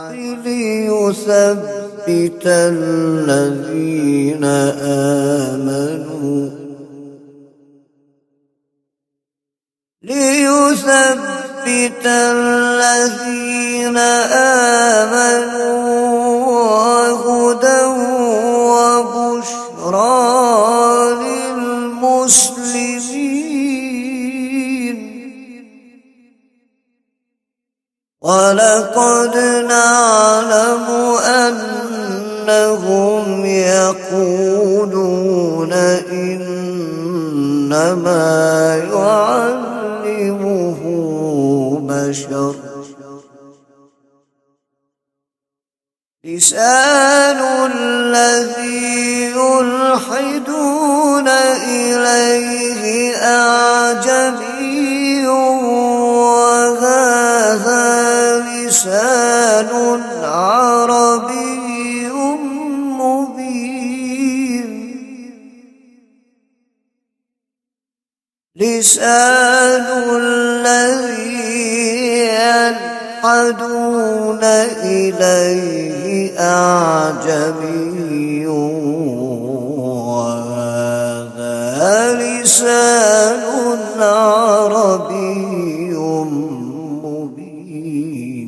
ليثبت الذين آمنوا ليثبت الذين آمنوا وهدى وبشرى للمسلمين ولقد نعلم أنهم يقولون إنما يعلمه بشر لسان الذي يلحدون إليه أعجمي وهذا لسان عربي مبين لسان الذي يلحدون إليه أعجمي وهذا لسان عربي مبين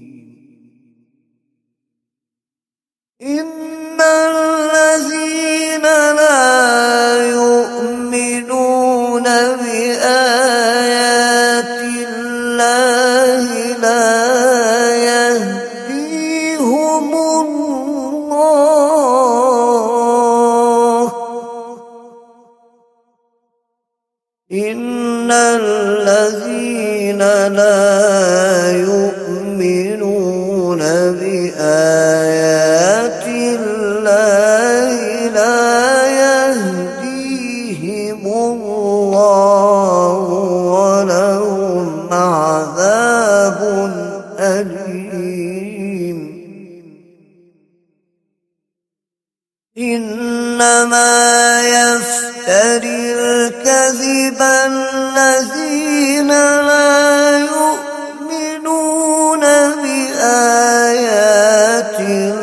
إن الذين لا يؤمنون بآيات الله لا يهديهم الله إن الذين لا يؤمنون بآيات الله لا يهديهم الله ولهم عذاب أليم إنما يفتري الكذب الذين لا يؤمنون بآيات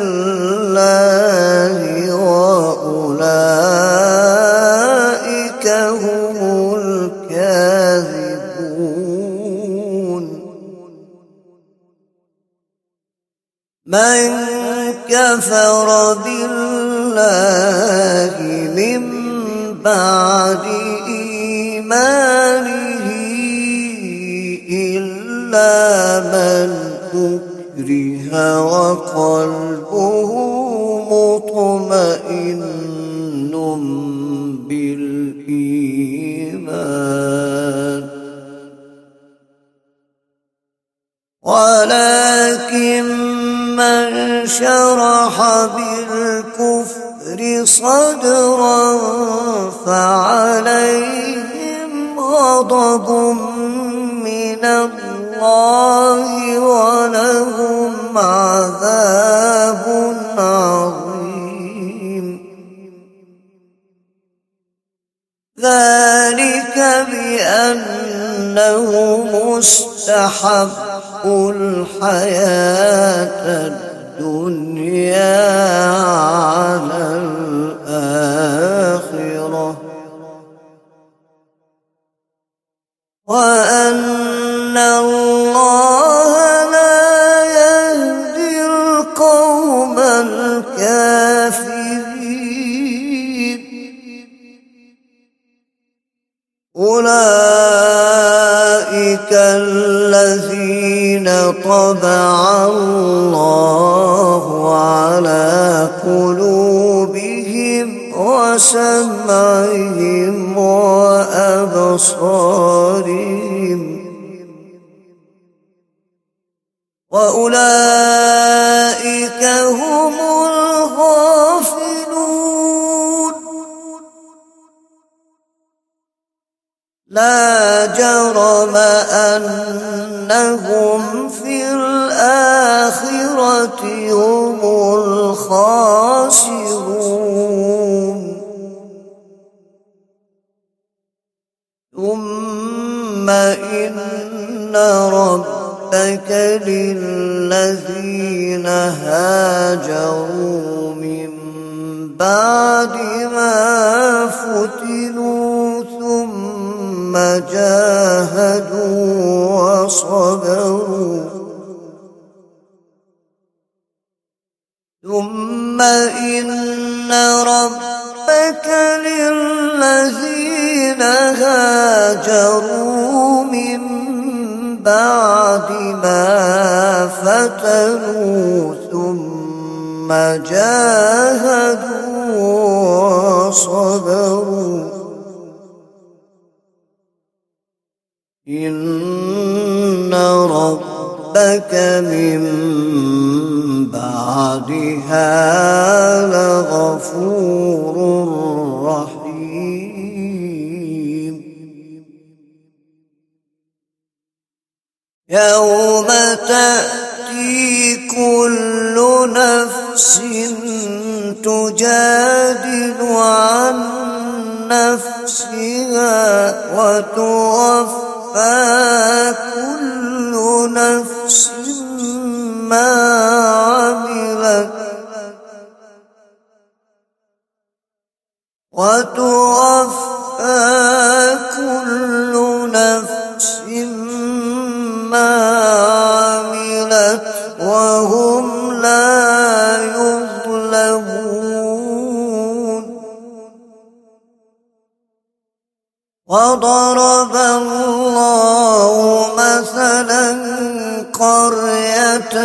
الله وأولئك هم الكاذبون من كفر بالله من بعد إيمانه إلا من أكره وقلبه مطمئن بالإيمان ولكن من شرح بالكفر صدرا فعليهم غضب من الله ولهم عذاب عظيم ذلك بأن أنهم استحبوا الحياة الدنيا على الآخرة وأن الله لا يهدي القوم الكافرين. أولئك الذين طبع الله على قلوبهم وسمعهم وأبصارهم وأولئك هم الغافلون. لا جرم أنهم في الآخرة هم الخاسرون. ثم إن ربك للذين هاجروا من بعد ما فتنوا ثم جاهدوا وصبروا ثم إن ربك للذين هاجروا من بعد ما فتنوا ثم جاهدوا وصبروا إن ربك من بعدها لغفور رحيم. يوم تأتي كل نفس تجادل عن نفسها وتوفى كل نفس ما عملت وتوفى كل نفس ما عملت وهم لا يظلمون. وضرب الله مثلا قرية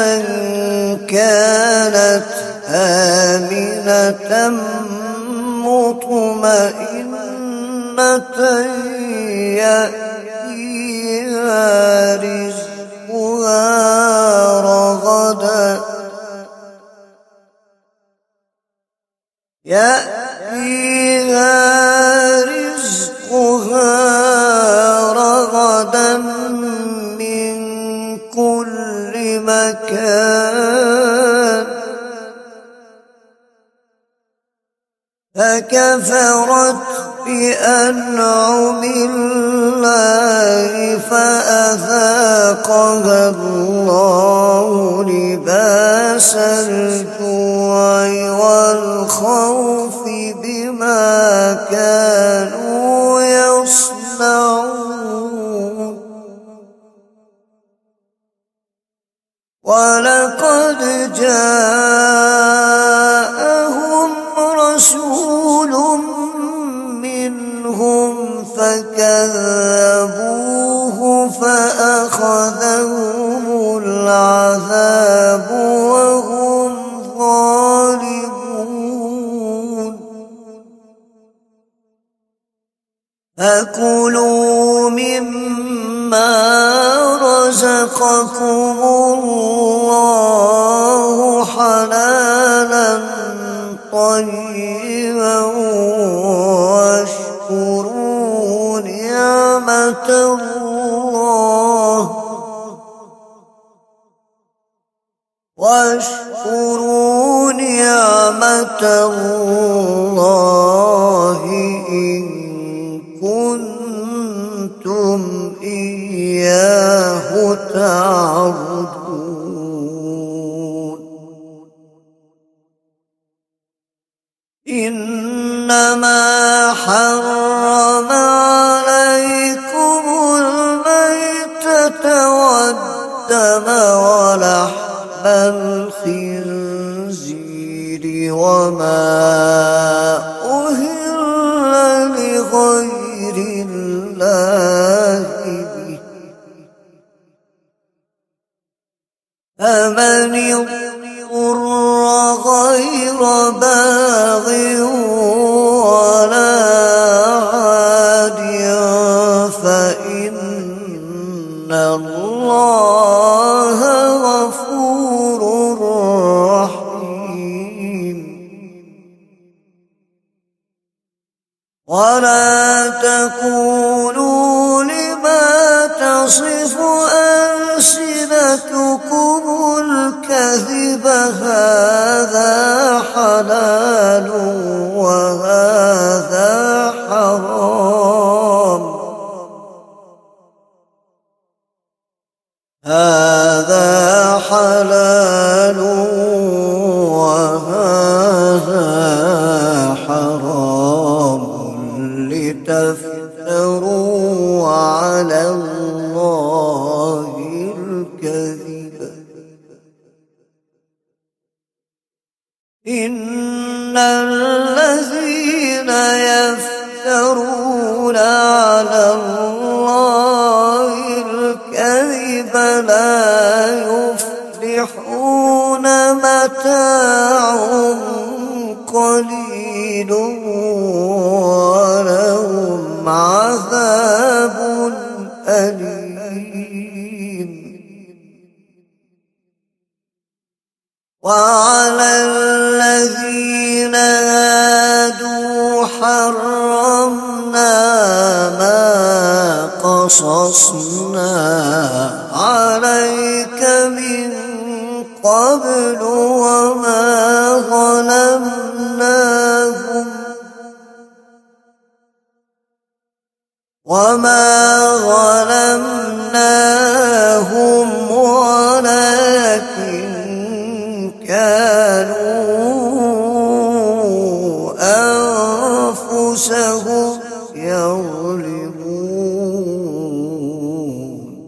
كانت آمنة مطمئنة يأتيها رزقها رغدا يأتيها رزقها رغدا من كل مكان فكفرت بأنعم الله فأذاقها الله لباس الجوع والخوف بما كانوا يصنعون. ولقد جاءهم رسول منهم فكذبوه فأخذهم العذاب وهم ظالمون. فكلوا مما رزقكم الله حلالا طيبا واشكروا نعمة الله واشكروا نعمة الله إن كنتم كنتم إياه تعبدون إنما حرم عليكم الميتة والدم ولحم الخنزير وما أهل لغير الله به فمن اضطر غير باغ ولا عاد فإن الله غفور رحيم ولا تقولوا لما تصف ألسنتكم الكذب هذا حلال وهذا حرام هذا حلال وهذا حرام لتفتروا على الله الكذب إن الذين يفترون على الله الكذب لا يفلحون متاع قليل ولهم عذاب أليم وعلى الذين هادوا حرمنا ما قصصنا عليك من قبل وما ظلمناهم وما ظلمناهم ولكن كانوا أنفسهم يظلمون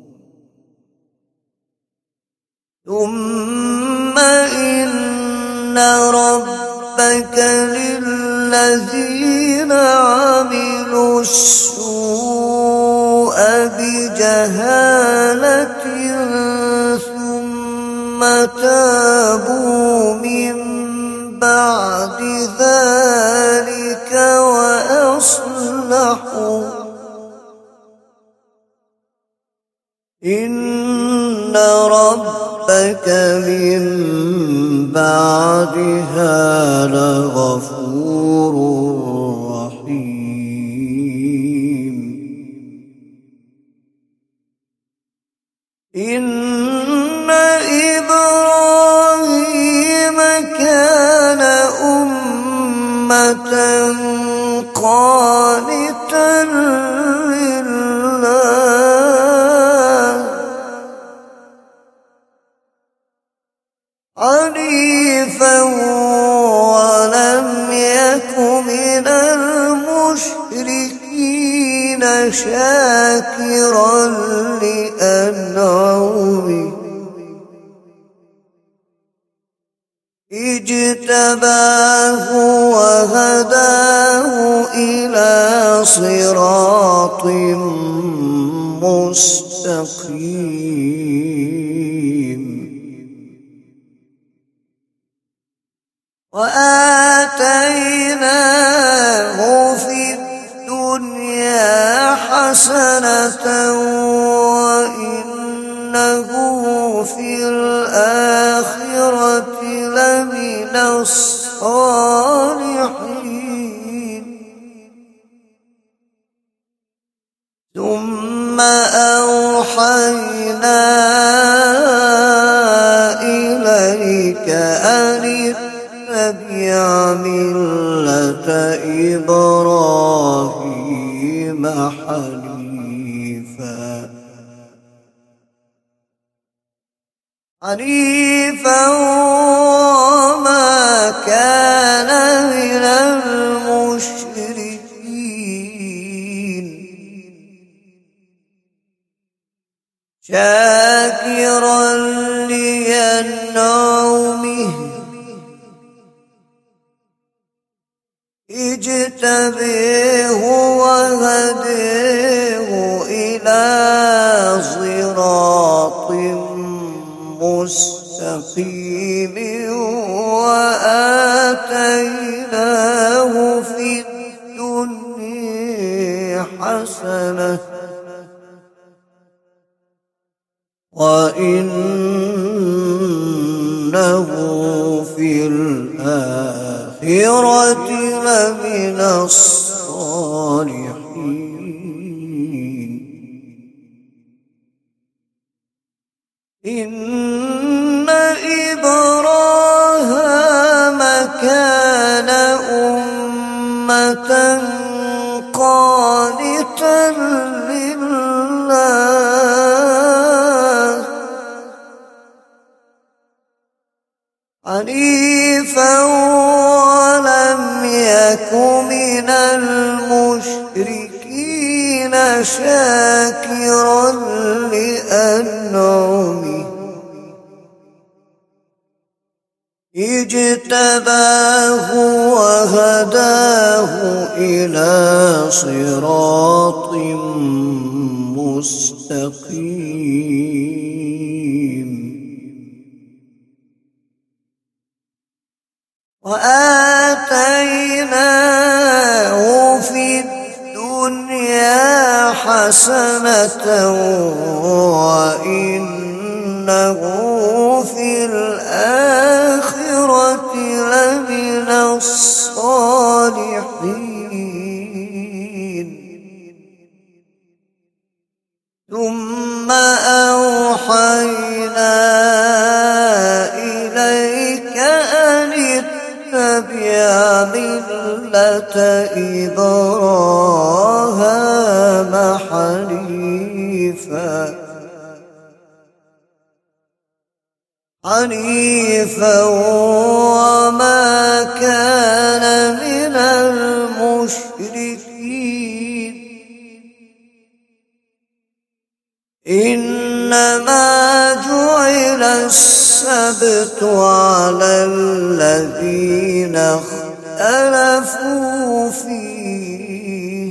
ثم إن ربك للذين عملوا السوء بجهالة ثم تابوا من بعد ذلك وأصلحوا إن ربك من بعدها لغفور رحيم إن إبراهيم كان أمة قانتا لله حنيفا ولم يك من المشركين شاكرا لأنعمه اجتباه وهداه إلى صراط مستقيم وآتيناه في الدنيا حسنة وإنه في الآخرة لمن الصالحين ثم أوحينا إليك أن اتبع ملة إبراهيم حنيفا حنيفا حنيفا وما كان من المشركين شاكرا لأنعمه اجتبيه وهديه إلى صراط مستقيم وآتيناه في الدنيا حسنة وإنه في الآخرة لمن الصالحين إن إبراهيم كان أمة قانتا لله حنيفا ولم يك من المشركين شاكرا لأنعمه اجتباه وهداه إلى صراط مستقيم وآتيناه في الدنيا حسنة وإنه في الآخرة لمن الصالحين ثم أوحينا إليك أن اتبع ملة إبراهيم حنيفا حنيفا وما كان من المشركين إنما جعل السبت على الذين اختلفوا فيه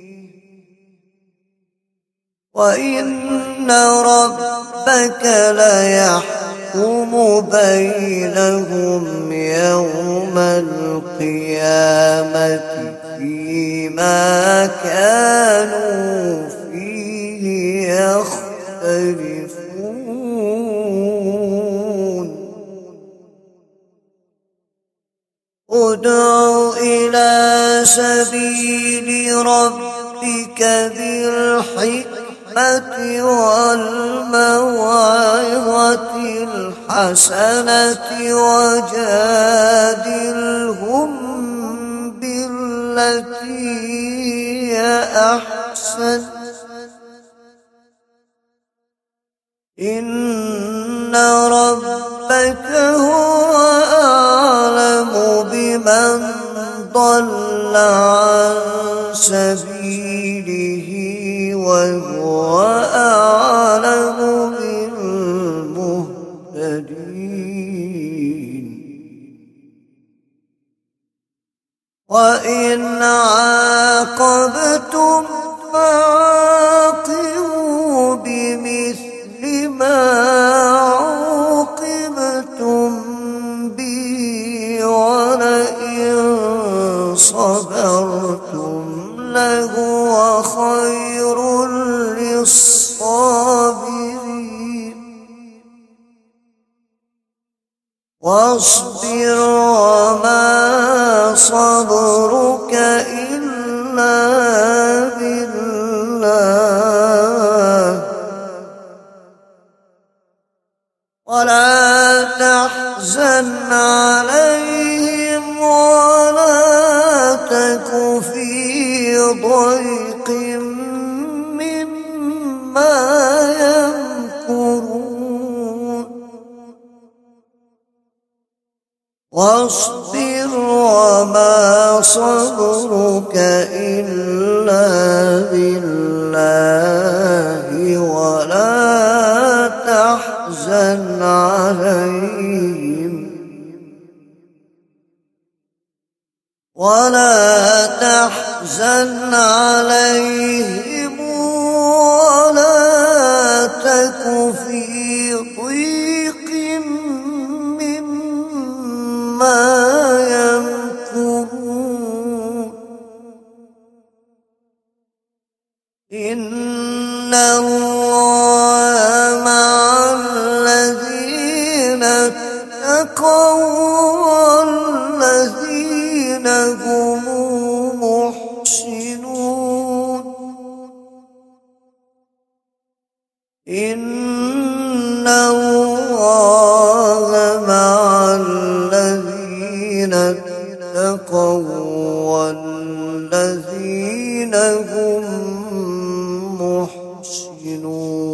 وإن ربك ليحكم بينهم يوم القيامة فيما كانوا فيه يختلفون ادع إلى سبيل ربك بالحكمة والموعظة الحسنة وجادلهم بالتي هي أحسن إن ربك هو أعلم بمن ضل عن سبيله وهو أعلم بالمهتدين وإن عاقبتم فعاقبوا بمثل ما عوقبتم به ولئن صبرتم لهو خير للصابرين واصبر وما صبرك إلا بالله ولا تحزن عليهم ولا تك في ضيق واصبر وما صبرك إلا بالله ولا تحزن عليهم ولا تحزن عليهم ولا تك في ضيق مما يمكرون إن الله مع الذين اتقوا والذين هم محسنون إن الله مع الذين اتقوا والذين هم محسنون.